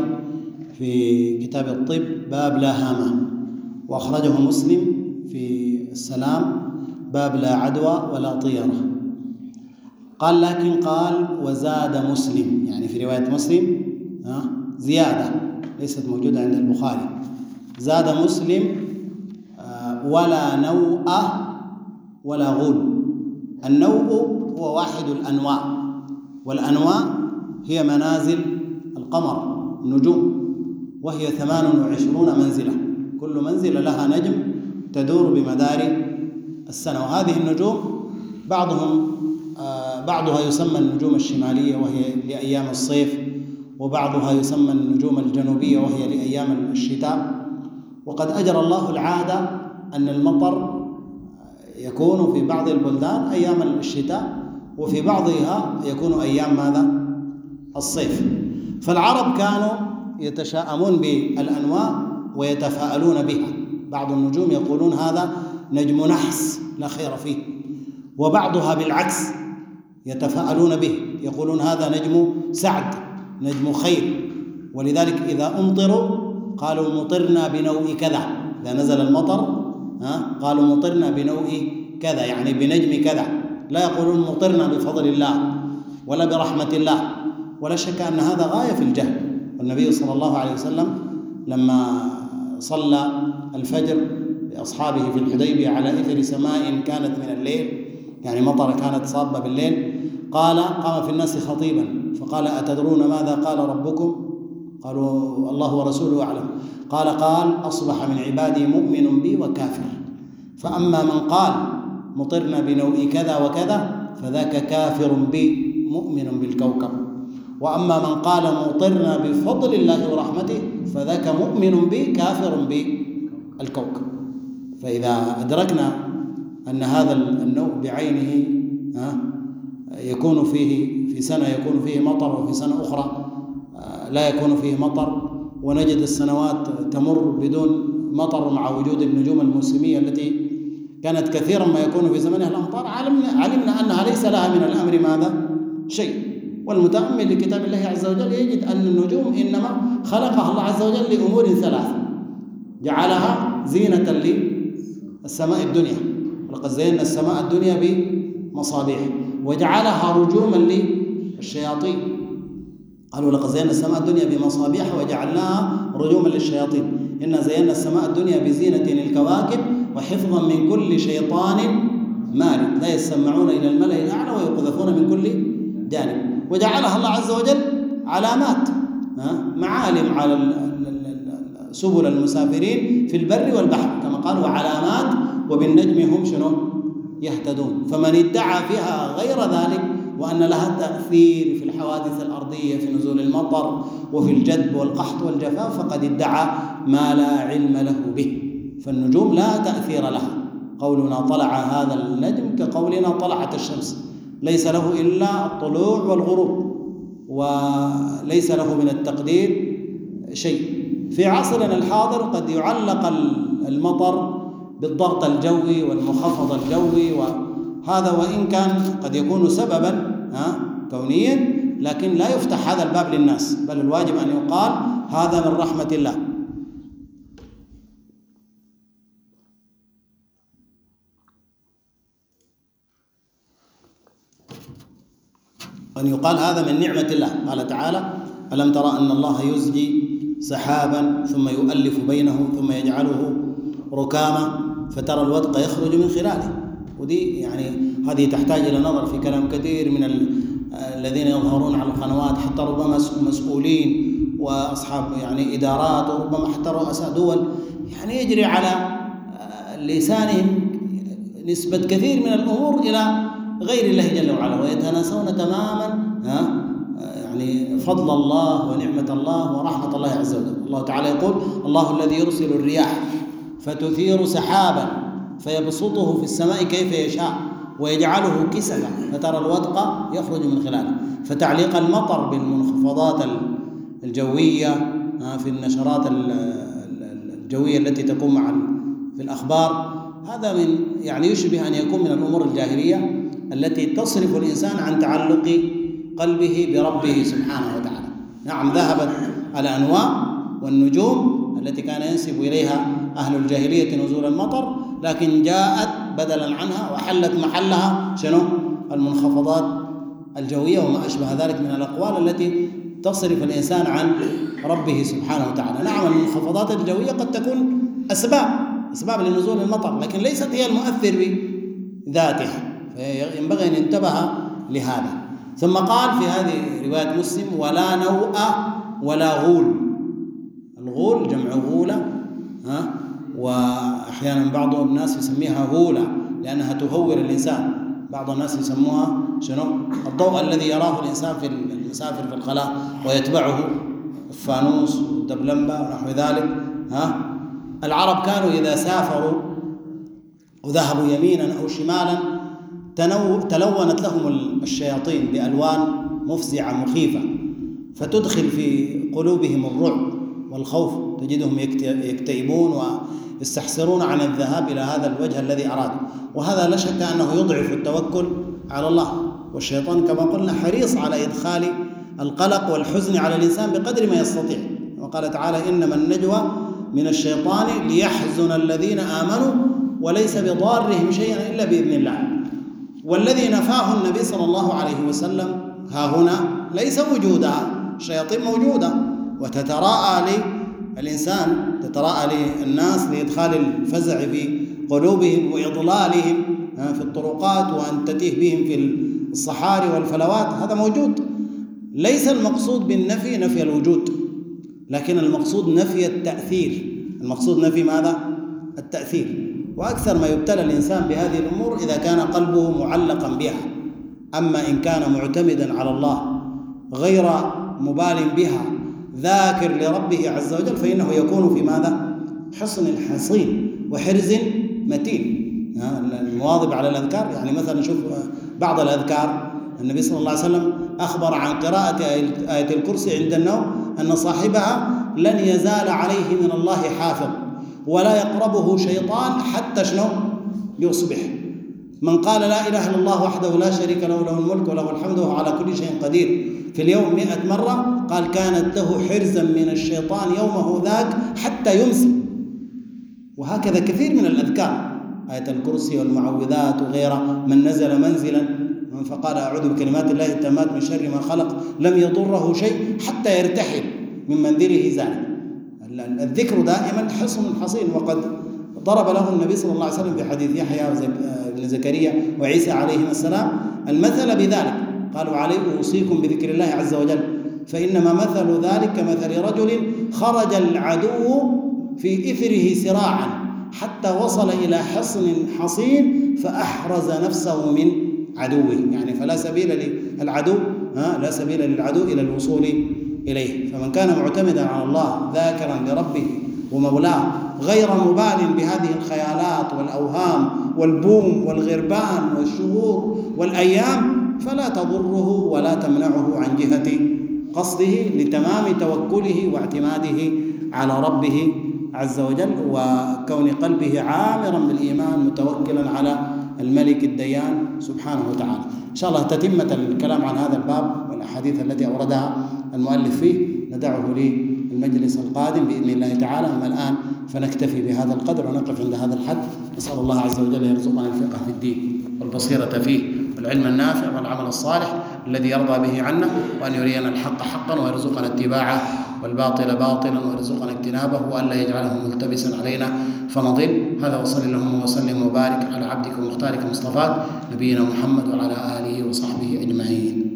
في كتاب الطب باب لا هامة، وأخرجه مسلم في السلام باب لا عدوى ولا طيرة. قال لكن قال وزاد مسلم، يعني في رواية مسلم زيادة ليست موجودة عند البخاري. زاد مسلم ولا نوء ولا غول. النوء هو واحد الأنواع، والأنواع هي منازل القمر النجوم، وهي 28 منزلة، كل منزلة لها نجم تدور بمدار السنة. وهذه النجوم بعضها يسمى النجوم الشمالية وهي لأيام الصيف، وبعضها يسمى النجوم الجنوبية وهي لأيام الشتاء. وقد أجرى الله العادة أن المطر يكون في بعض البلدان أيام الشتاء، وفي بعضها يكون أيام ماذا؟ الصيف. فالعرب كانوا يتشاءمون بالأنواع ويتفاءلون بها. بعض النجوم يقولون هذا نجم نحس لا خير فيه، وبعضها بالعكس يتفاءلون به، يقولون هذا نجم سعد، نجم خير. ولذلك إذا أمطروا قالوا مطرنا بنوء كذا، إذا نزل المطر قالوا مطرنا بنوء كذا، يعني بنجم كذا. لا يقولون مطرنا بفضل الله ولا برحمة الله. ولا شك أن هذا غاية في الجهل. والنبي صلى الله عليه وسلم لما صلى الفجر لأصحابه في الحديبية على إثر سماء كانت من الليل، يعني مطر كانت صابة بالليل، قام في الناس خطيبا فقال: أتدرون ماذا قال ربكم؟ قالوا: الله ورسوله أعلم. قال: أصبح من عبادي مؤمن بي وكافر، فأما من قال مطرنا بنوء كذا وكذا فذاك كافر بي مؤمن بالكوكب، وأما من قال مطرنا بفضل الله ورحمته فذاك مؤمن بي كافر بالكوكب. فإذا أدركنا أن هذا النوء بعينه يكون فيه في سنة يكون فيه مطر، وفي سنة أخرى لا يكون فيه مطر، ونجد السنوات تمر بدون مطر مع وجود النجوم الموسمية التي كانت كثيرا ما يكون في زمنها الأمطار، علمنا أنها ليس لها من الأمر ماذا؟ شيء. والمتأمل لكتاب الله عز وجل يجد أن النجوم إنما خلقها الله عز وجل لأمور ثلاث: جعلها زينة للسماء الدنيا، ولقد زينا السماء الدنيا بمصابيح، وجعلها رجوما للشياطين. قالوا: لقد زينا السماء الدنيا بمصابيح وجعلناها رجوما للشياطين، إنا زينا السماء الدنيا بزينة للكواكب وحفظا من كل شيطان مارد لا يسمعون إلى الملأ الأعلى ويقذفون من كل جانب. وجعلها الله عز وجل علامات، معالم على سبل المسافرين في البر والبحر، كما قال وعلامات وبالنجم هم يهتدون. فمن ادعى فيها غير ذلك وأن لها تأثير في الحوادث الأرضية في نزول المطر وفي الجدب والقحط والجفاف فقد ادعى ما لا علم له به. فالنجوم لا تأثير لها. قولنا طلع هذا النجم كقولنا طلعت الشمس، ليس له إلا الطلوع والغروب وليس له من التقدير شيء. في عصرنا الحاضر قد يعلق المطر بالضغط الجوي والمنخفض الجوي، وهذا وإن كان قد يكون سببا كونيا، لكن لا يفتح هذا الباب للناس، بل الواجب أن يقال هذا من رحمة الله. أن يقال هذا من نعمة الله. قال تعالى ألم ترى أن الله يزجي سحابا ثم يؤلف بينه ثم يجعله ركاما فترى الودق يخرج من خلاله. ودي يعني هذه تحتاج إلى نظر في كلام كثير من الذين يظهرون على القنوات، حتى ربما مسؤولين وأصحاب يعني إدارات، وربما حتى رؤساء دول، يعني يجري على لسانهم نسبة كثير من الأمور إلى غير الله جل وعلا، ويتناسون تماما يعني فضل الله ونعمة الله ورحمة الله عز وجل. الله تعالى يقول الله الذي يرسل الرياح فتثير سحابا فيبسطه في السماء كيف يشاء ويجعله كسفا فترى الودق يخرج من خلاله. فتعليق المطر بالمنخفضات الجوية في النشرات الجوية التي تكون في الأخبار، هذا من يعني يشبه أن يكون من الأمور الجاهلية التي تصرف الإنسان عن تعلق قلبه بربه سبحانه وتعالى. نعم، ذهبت الأنواع والنجوم التي كان ينسب إليها أهل الجاهلية نزول المطر، لكن جاءت بدلا عنها وحلت محلها المنخفضات الجوية وما أشبه ذلك من الأقوال التي تصرف الإنسان عن ربه سبحانه وتعالى. نعم، المنخفضات الجوية قد تكون أسباب لنزول المطر، لكن ليست هي المؤثر بذاتها، فينبغي أن ينتبه لهذا. ثم قال في هذه رواية مسلم ولا نوء ولا غول. الغول جمع غولة، وأحيانا بعض الناس يسميها غولة لأنها تهور الإنسان. بعض الناس يسموها الضوء الذي يراه الإنسان في المسافر في الخلاء ويتبعه الفانوس والدبلمبة ونحو ذلك. العرب كانوا إذا سافروا وذهبوا يمينا أو شمالا تلونت لهم الشياطين بألوان مفزعة مخيفة، فتدخل في قلوبهم الرعب والخوف، تجدهم يكتئبون ويستحسرون عن الذهاب إلى هذا الوجه الذي أرادوا. وهذا لا شك أنه يضعف التوكل على الله، والشيطان كما قلنا حريص على إدخال القلق والحزن على الإنسان بقدر ما يستطيع. وقال تعالى إنما النجوى من الشيطان ليحزن الذين آمنوا وليس بضارهم شيئا إلا بإذن الله. والذي نفاه النبي صلى الله عليه وسلم ها هنا ليس وجودها، الشياطين موجودة وتتراءى للإنسان، تتراءى للناس لإدخال الفزع في قلوبهم وإضلالهم في الطرقات وأن تتيه بهم في الصحاري والفلوات، هذا موجود. ليس المقصود بالنفي نفي الوجود، لكن المقصود نفي التأثير. المقصود نفي ماذا؟ التأثير. وأكثر ما يبتلى الإنسان بهذه الأمور إذا كان قلبه معلقا بها. أما إن كان معتمدا على الله غير مبال بها ذاكر لربه عز وجل فإنه يكون في ماذا؟ حصن حصين وحرز متين. المواظب على الأذكار، يعني مثلا شوف بعض الأذكار النبي صلى الله عليه وسلم أخبر عن قراءة آية الكرسي عند النوم أن صاحبها لن يزال عليه من الله حافظ ولا يقربه شيطان حتى يصبح. من قال لا إله إلا الله وحده لا شريك له له الملك وله الحمد وهو على كل شيء قدير في اليوم 100 مرة قال كانت له حرزا من الشيطان يومه ذاك حتى يمسي. وهكذا كثير من الأذكار، آية الكرسي والمعوذات وغيرها. من نزل منزلا فقال أعوذ بكلمات الله التامات من شر ما خلق لم يضره شيء حتى يرتحل من منزله ذلك. الذكر دائما حصن حصين. وقد ضرب له النبي صلى الله عليه وسلم في حديث يحيى بن زكريا وعيسى عليهما السلام المثل بذلك. قالوا عليه أوصيكم بذكر الله عز وجل فإنما مثل ذلك كمثل رجل خرج العدو في إثره سراعا حتى وصل إلى حصن حصين فأحرز نفسه من عدوه، يعني فلا سبيل للعدو لا سبيل للعدو إلى الوصول إليه. فمن كان معتمدا على الله ذاكرا لربه ومولاه غير مبال بهذه الخيالات والأوهام والبوم والغربان والشهور والأيام فلا تضره ولا تمنعه عن جهة قصده لتمام توكله واعتماده على ربه عز وجل، وكون قلبه عامرا بالإيمان متوكلا على الملك الديان سبحانه وتعالى. إن شاء الله تتمة الكلام عن هذا الباب والأحاديث التي أوردها المؤلف فيه ندعه للمجلس القادم بإذن الله تعالى. أما الآن فنكتفي بهذا القدر ونقف عند هذا الحد. نسأل الله عز وجل أن يرزقنا الفقه في الدين والبصيرة فيه والعلم النافع والعمل الصالح الذي يرضى به عنا، وأن يرينا الحق حقا ويرزقنا اتباعه والباطل باطلا ويرزقنا اجتنابه، وألا يجعله ملتبسا علينا فنضل. هذا وصل اللهم وسلم وبارك على عبدك ومختارك مصطفاك نبينا محمد وعلى آله وصحبه أجمعين.